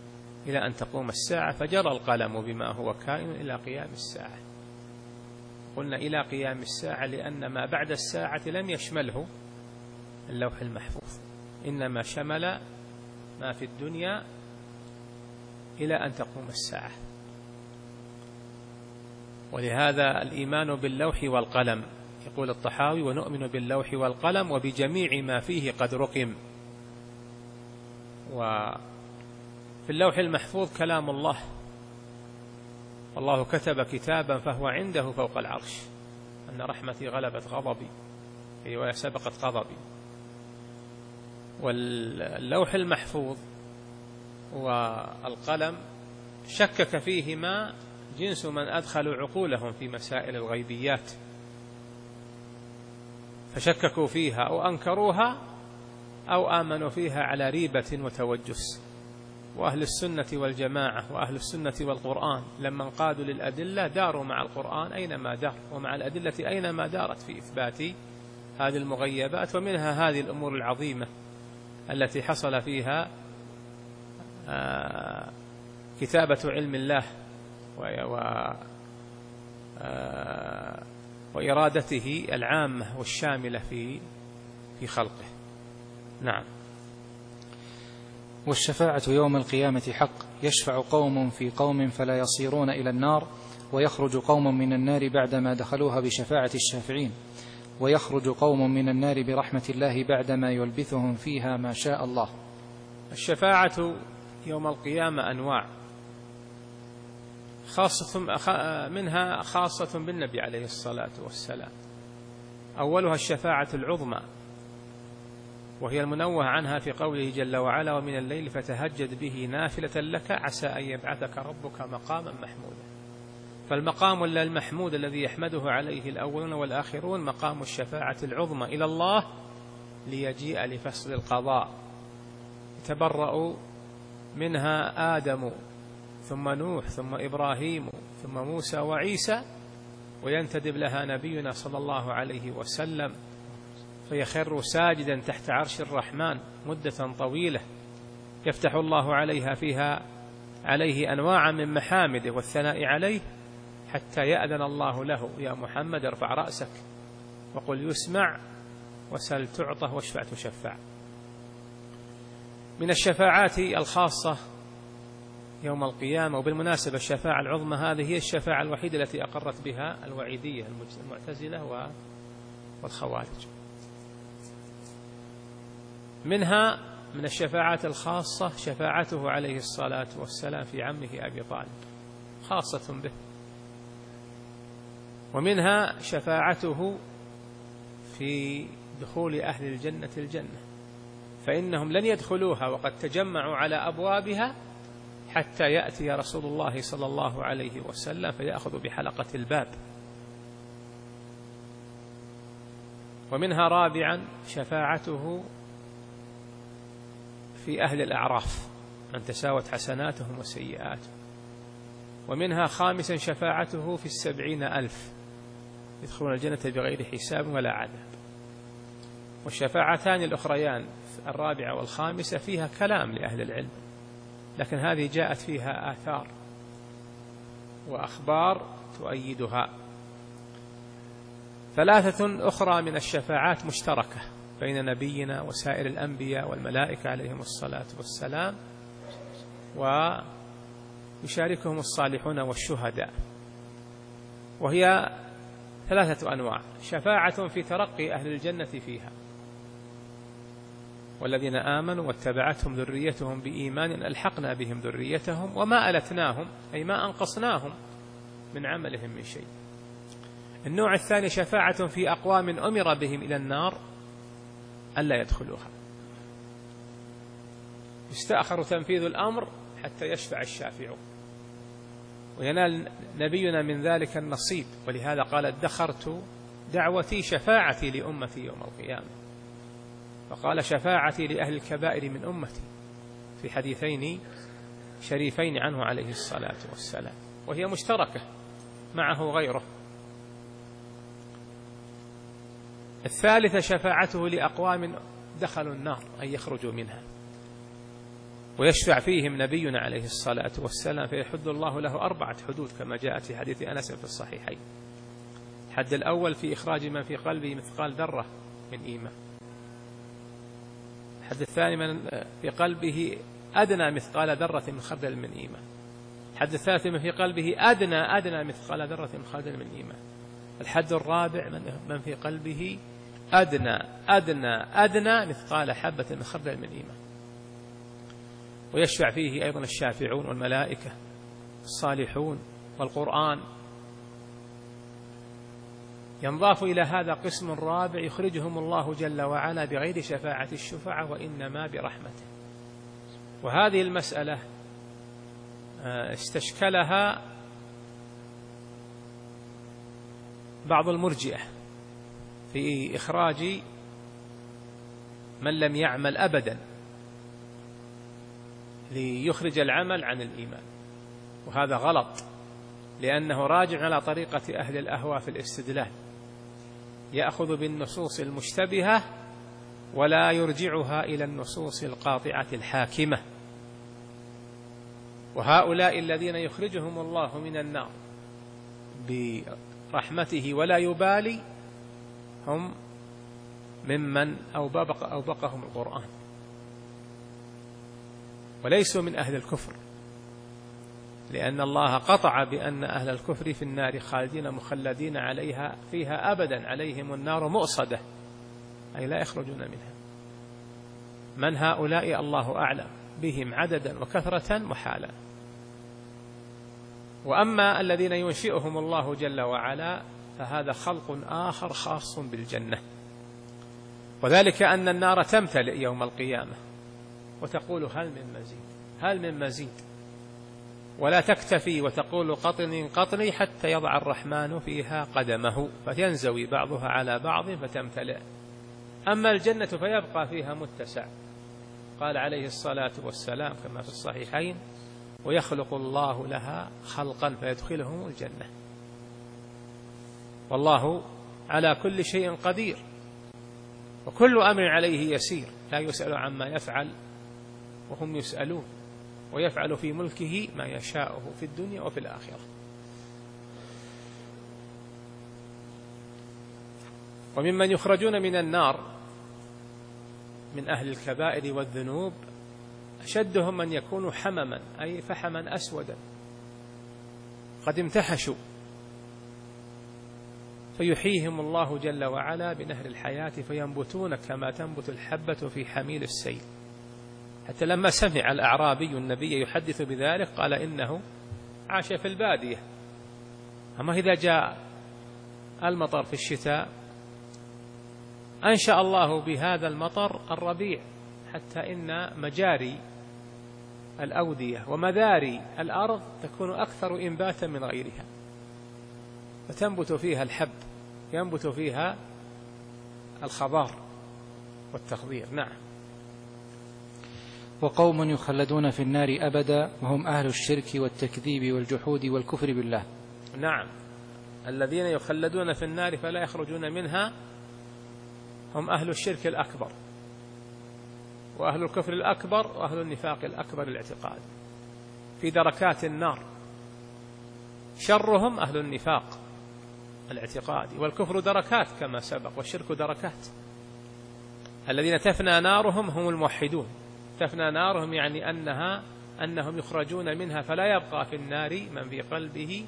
إلى أن تقوم الساعة، فجرى القلم بما هو كائن إلى قيام الساعة. قلنا إلى قيام الساعة لأن ما بعد الساعة لم يشمله اللوح المحفوظ، إنما شمل ما في الدنيا إلى أن تقوم الساعة. ولهذا الإيمان باللوح والقلم، يقول الطحاوي: ونؤمن باللوح والقلم وبجميع ما فيه قد رقم. وفي اللوح المحفوظ كلام الله، والله كتب كتابا فهو عنده فوق العرش، أن رحمتي غلبت غضبي، في رواية سبقت غضبي. واللوح المحفوظ والقلم شكك فيهما جنس من أدخلوا عقولهم في مسائل الغيبيات، فشككوا فيها أو أنكروها أو آمنوا فيها على ريبة وتوجس. وأهل السنة والجماعة وأهل السنة والقرآن لما انقادوا للأدلة داروا مع القرآن أينما دار، ومع الأدلة أينما دارت في إثبات هذه المغيبات، ومنها هذه الأمور العظيمة التي حصل فيها آه كتابة علم الله و آه وإرادته العامة والشاملة في في خلقه. نعم. والشفاعة يوم القيامة حق، يشفع قوم في قوم فلا يصيرون إلى النار، ويخرج قوم من النار بعدما دخلوها بشفاعة الشافعين، ويخرج قوم من النار برحمة الله بعدما يلبثهم فيها ما شاء الله. الشفاعة يوم القيامة أنواع، خاصة منها خاصة بالنبي عليه الصلاة والسلام. أولها الشفاعة العظمى، وهي المنوه عنها في قوله جل وعلا: ومن الليل فتهجد به نافلة لك عسى أن يبعثك ربك مقاما محمودا. فالمقام المحمود الذي يحمده عليه الأولون والآخرون مقام الشفاعة العظمى إلى الله، ليجيء لفصل القضاء، يتبرأ منها آدم ثم نوح ثم إبراهيم ثم موسى وعيسى، وينتدب لها نبينا صلى الله عليه وسلم، فيخر ساجدا تحت عرش الرحمن مدة طويلة، يفتح الله عليها فيها عليه أنواعا من محامده والثناء عليه، حتى يأذن الله له: يا محمد ارفع رأسك وقل يسمع وسل تعطى واشفع تشفع. من الشفاعات الخاصة يوم القيامة، وبالمناسبة الشفاعة العظمى هذه هي الشفاعة الوحيدة التي أقرت بها الوعيدية المعتزلة والخوارج. منها من الشفاعات الخاصة شفاعته عليه الصلاة والسلام في عمه أبي طالب، خاصة به. ومنها شفاعته في دخول أهل الجنة الجنة، فإنهم لن يدخلوها وقد تجمعوا على أبوابها حتى يأتي رسول الله صلى الله عليه وسلم فيأخذ بحلقة الباب. ومنها رابعا شفاعته في أهل الأعراف من تساوت حسناتهم وسيئاتهم. ومنها خامسا شفاعته في السبعين ألف يدخلون الجنة بغير حساب ولا عذاب. والشفاعتان الأخريان الرابعة والخامسة فيها كلام لأهل العلم، لكن هذه جاءت فيها آثار وأخبار تؤيدها. ثلاثة أخرى من الشفاعات مشتركة بين نبينا وسائر الأنبياء والملائكة عليهم الصلاة والسلام، ويشاركهم الصالحون والشهداء، وهي ثلاثة أنواع: شفاعة في ترقي أهل الجنة فيها، والذين آمنوا واتبعتهم ذريتهم بإيمان ألحقنا بهم ذريتهم وما ألتناهم، أي ما أنقصناهم من عملهم من شيء. النوع الثاني شفاعة في أقوام أمر بهم إلى النار ألا يدخلوها، يستأخر تنفيذ الأمر حتى يشفع الشافعون وينال نبينا من ذلك النصيب. ولهذا قال: ادخرت دعوتي شفاعتي لأمتي يوم القيامة. فقال: شفاعتي لأهل الكبائر من أمتي، في حديثين شريفين عنه عليه الصلاة والسلام، وهي مشتركة معه غيره. الثالثة شفاعته لأقوام دخلوا النار أن يخرجوا منها، ويشفع فيهم نبينا عليه الصلاة والسلام فيحد الله له أربعة حدود كما جاءت في حديث أنس في الصحيحين. الحد الأول في إخراج من في قلبه مثقال ذرة من إيمان. الحد الثاني من في قلبه أدنى مثقال ذرة من خردل من إيمان. الحد الثالث من في قلبه أدنى أدنى مثقال ذرة من خردل من إيمان. الحد الرابع من في قلبه أدنى أدنى أدنى مثقال حبة من خردل من إيمان. ويشفع فيه أيضا الشافعون والملائكة الصالحون والقرآن. ينضاف إلى هذا قسم رابع يخرجهم الله جل وعلا بغير شفاعة الشفعاء وإنما برحمته. وهذه المسألة استشكلها بعض المرجئة في إخراج من لم يعمل أبدا ليخرج العمل عن الإيمان، وهذا غلط، لأنه راجع على طريقة أهل الأهواء في الاستدلال، يأخذ بالنصوص المشتبهة ولا يرجعها إلى النصوص القاطعة الحاكمة. وهؤلاء الذين يخرجهم الله من النار برحمته ولا يبالي هم ممن أوبق أوبقهم القرآن، وليسوا من أهل الكفر، لأن الله قطع بأن أهل الكفر في النار خالدين مخلدين عليها فيها أبدا، عليهم النار مؤصدة، أي لا يخرجون منها. من هؤلاء الله أعلم بهم عددا وكثرة وحالا. وأما الذين ينشئهم الله جل وعلا فهذا خلق آخر خاص بالجنة، وذلك أن النار تمتلئ يوم القيامة وتقول هل من مزيد هل من مزيد، ولا تكتفي وتقول قطني قطني حتى يضع الرحمن فيها قدمه فتنزوي بعضها على بعض فتمتلئ. أما الجنة فيبقى فيها متسع. قال عليه الصلاة والسلام كما في الصحيحين: ويخلق الله لها خلقا فيدخلهم الجنة. والله على كل شيء قدير، وكل أمر عليه يسير، لا يسأل عما يفعل وهم يسألون، ويفعل في ملكه ما يشاءه في الدنيا وفي الآخرة. وممن يخرجون من النار من أهل الكبائر والذنوب أشدهم من يكون حمما، أي فحما أسودا قد امتحشوا، فيحييهم الله جل وعلا بنهر الحياة فينبتون كما تنبت الحبة في حميل السيل. حتى لما سمع الأعرابي النبي يحدث بذلك قال إنه عاش في البادية، أما إذا جاء المطر في الشتاء أنشأ الله بهذا المطر الربيع، حتى إن مجاري الأودية ومذاري الأرض تكون أكثر إنباتا من غيرها، فتنبت فيها الحب، ينبت فيها الخضار والتخضير. نعم. وقوم يخلدون في النار أبدا وهم أهل الشرك والتكذيب والجحود والكفر بالله. نعم، الذين يخلدون في النار فلا يخرجون منها هم أهل الشرك الأكبر وأهل الكفر الأكبر وأهل النفاق الأكبر الاعتقاد في دركات النار. شرهم أهل النفاق الاعتقادي، والكفر دركات كما سبق، والشرك دركات. الذين تفنى نارهم هم الموحدون، تفنى نارهم يعني أنها أنهم يخرجون منها فلا يبقى في النار من في قلبه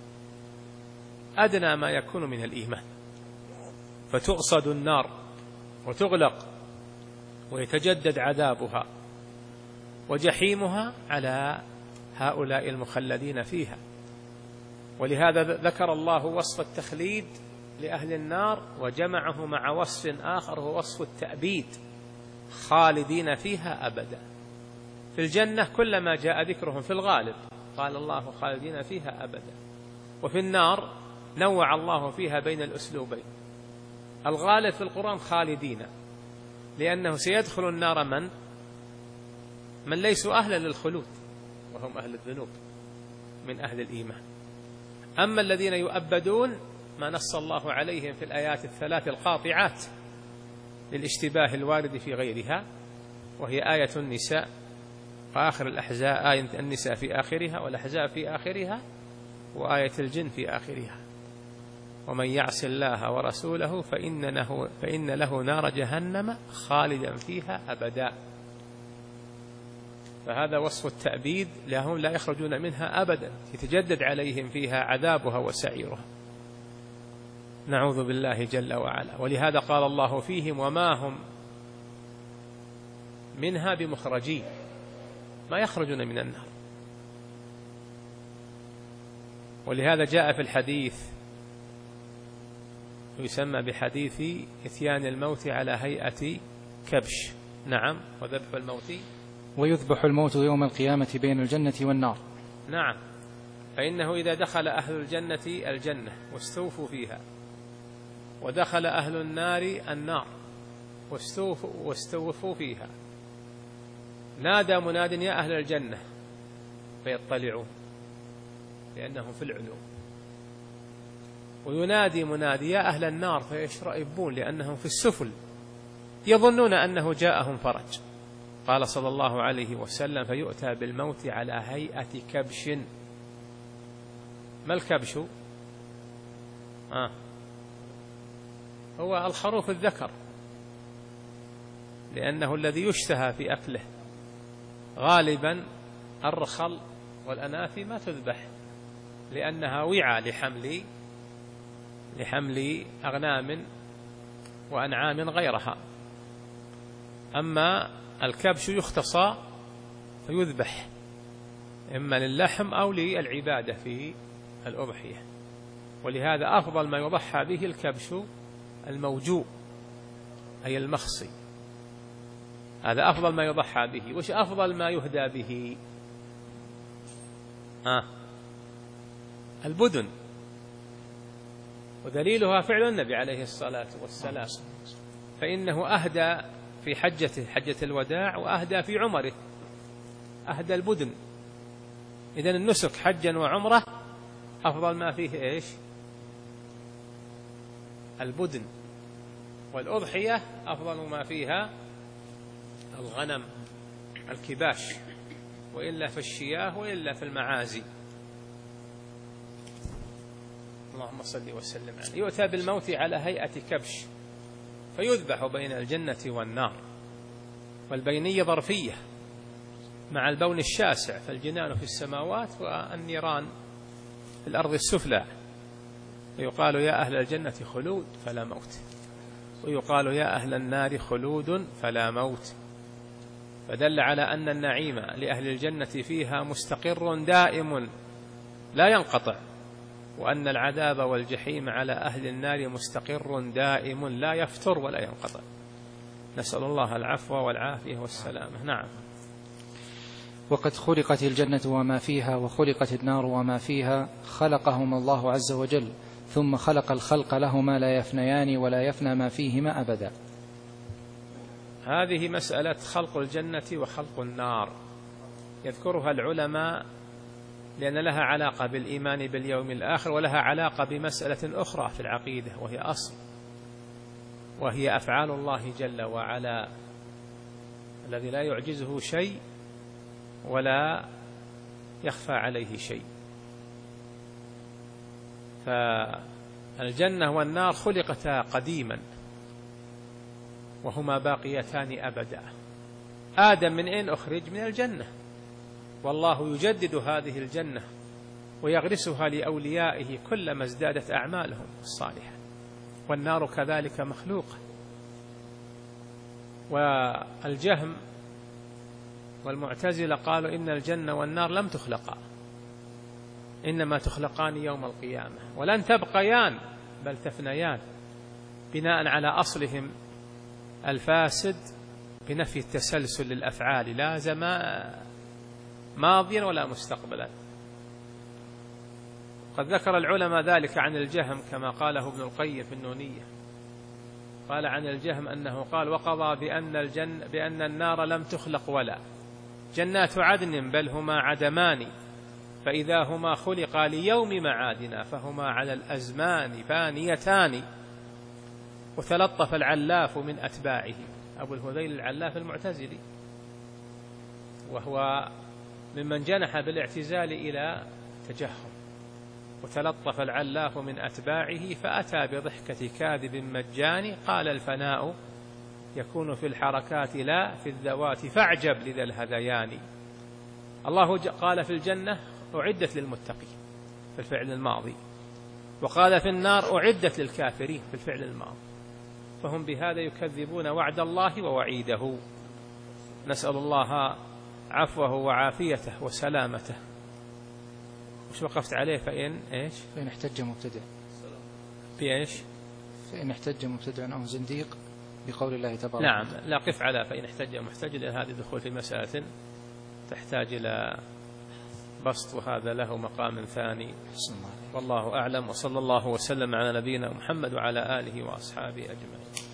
أدنى ما يكون من الإيمان، فتؤصد النار وتغلق ويتجدد عذابها وجحيمها على هؤلاء المخلدين فيها. ولهذا ذكر الله وصف التخليد لأهل النار وجمعه مع وصف آخر هو وصف التأبيد، خالدين فيها أبدا. في الجنة كلما جاء ذكرهم في الغالب قال الله خالدين فيها أبدا، وفي النار نوع الله فيها بين الأسلوبين. الغالب في القرآن خالدين، لأنه سيدخل النار من من ليسوا أهلا للخلود وهم أهل الذنوب من أهل الإيمان. أما الذين يؤبدون ما نص الله عليهم في الآيات الثلاث القاطعات للاشتباه الوارد في غيرها، وهي آية النساء وآخر الأحزاب، آية النساء في آخرها والأحزاب في آخرها، وآية الجن في آخرها. ومن يعص الله ورسوله فإن له, فإن له نار جهنم خالدا فيها أبدا. فهذا وصف التأبيد لهم لا يخرجون منها أبدا، يتجدد عليهم فيها عذابها وسعيرها، نعوذ بالله جل وعلا. ولهذا قال الله فيهم وما هم منها بمخرجين، ما يخرجون من النار. ولهذا جاء في الحديث يسمى بحديث إتيان الموت على هيئة كبش. نعم، وذبح الموت ويذبح الموت يوم القيامة بين الجنة والنار. نعم، فإنه إذا دخل أهل الجنة الجنة واستوفوا فيها، ودخل أهل النار النار واستوفوا فيها، نادى مناد يا أهل الجنة فيطلعون لأنهم في العلو، وينادي منادي يا أهل النار فيشرئبون لأنهم في السفل، يظنون أنه جاءهم فرج. قال صلى الله عليه وسلم فيؤتى بالموت على هيئة كبش. ما الكبش؟ آه. هو الخروف الذكر، لأنه الذي يشتهى في أكله. غالبا الرخل والأناثي ما تذبح لأنها وعاء لحمل لحمل أغنام وأنعام غيرها. أما الكبش يختصى فيذبح إما للحم أو للعبادة في الأضحية. ولهذا أفضل ما يضحى به الكبش الموجوء أي المخصي، هذا أفضل ما يضحى به. وش أفضل ما يهدى به؟ آه البدن، ودليلها فعل النبي عليه الصلاة والسلام، فإنه أهدى في حجته حجة الوداع وأهدى في عمره، أهدى البدن. إذن النسك حجا وعمرة أفضل ما فيه إيش؟ البدن. والأضحية أفضل ما فيها الغنم الكباش، وإلا في الشياه وإلا في المعازي. اللهم صل وسلم عليه. يؤتى بالموت على هيئة كبش فيذبح بين الجنة والنار، والبينية ظرفية مع البون الشاسع، فالجنان في السماوات والنيران في الأرض السفلى. ويقال يا أهل الجنة خلود فلا موت، ويقال يا أهل النار خلود فلا موت. فدل على أن النعيم لأهل الجنة فيها مستقر دائم لا ينقطع، وأن العذاب والجحيم على أهل النار مستقر دائم لا يفتر ولا ينقطع. نسأل الله العفو والعافية والسلامة. نعم. وقد خلقت الجنة وما فيها وخلقت النار وما فيها، خلقهما الله عز وجل، ثم خلق الخلق لهما لا يفنيان ولا يفنى ما فيهما أبدا. هذه مسألة خلق الجنة وخلق النار يذكرها العلماء لأن لها علاقة بالإيمان باليوم الآخر، ولها علاقة بمسألة أخرى في العقيدة وهي أصل، وهي أفعال الله جل وعلا الذي لا يعجزه شيء ولا يخفى عليه شيء. فالجنة والنار خلقتا قديما وهما باقيتان أبدا. آدم من أين أخرج؟ من الجنة، والله يجدد هذه الجنة ويغرسها لأوليائه كلما ازدادت أعمالهم الصالحة. والنار كذلك مخلوقة. والجهم والمعتزلة قالوا إن الجنة والنار لم تخلقا، إنما تخلقان يوم القيامة، ولن تبقيان بل تفنيان، بناء على أصلهم الفاسد بنفي التسلسل للأفعال لا زمان ماضيا ولا مستقبلا. قد ذكر العلماء ذلك عن الجهم كما قاله ابن القيم في النونية. قال عن الجهم أنه قال وقضى بأن, الجن بأن النار لم تخلق ولا جنات عدن بل هما عدمان، فإذا هما خلقا ليوم معادنا فهما على الأزمان فانيتان. وتلطف العلاف من أتباعه، أبو الهذيل العلاف المعتزلي، وهو ممن جنح بالاعتزال إلى تجهم، وتلطف العلاف من أتباعه فأتى بضحكة كاذب مجاني قال الفناء يكون في الحركات لا في الذوات فاعجب لذا الهذيان. الله قال في الجنة أعدت للمتقين في الفعل الماضي، وقال في النار أعدت للكافرين في الفعل الماضي، فهم بهذا يكذبون وعد الله ووعيده. نسأل الله عفوه وعافيته وسلامته. وش وقفت عليه؟ فإن إيش؟ فإن احتج مبتدع بإيش؟ فإن احتج مبتدع أو زنديق بقول الله تبارك. نعم، لا قف على فإن احتج محتج، لأن هذه دخول في مسألة تحتاج إلى بسط، وهذا له مقام ثاني. والله أعلم، وصلى الله وسلم على نبينا محمد وعلى آله وأصحابه أجمعين.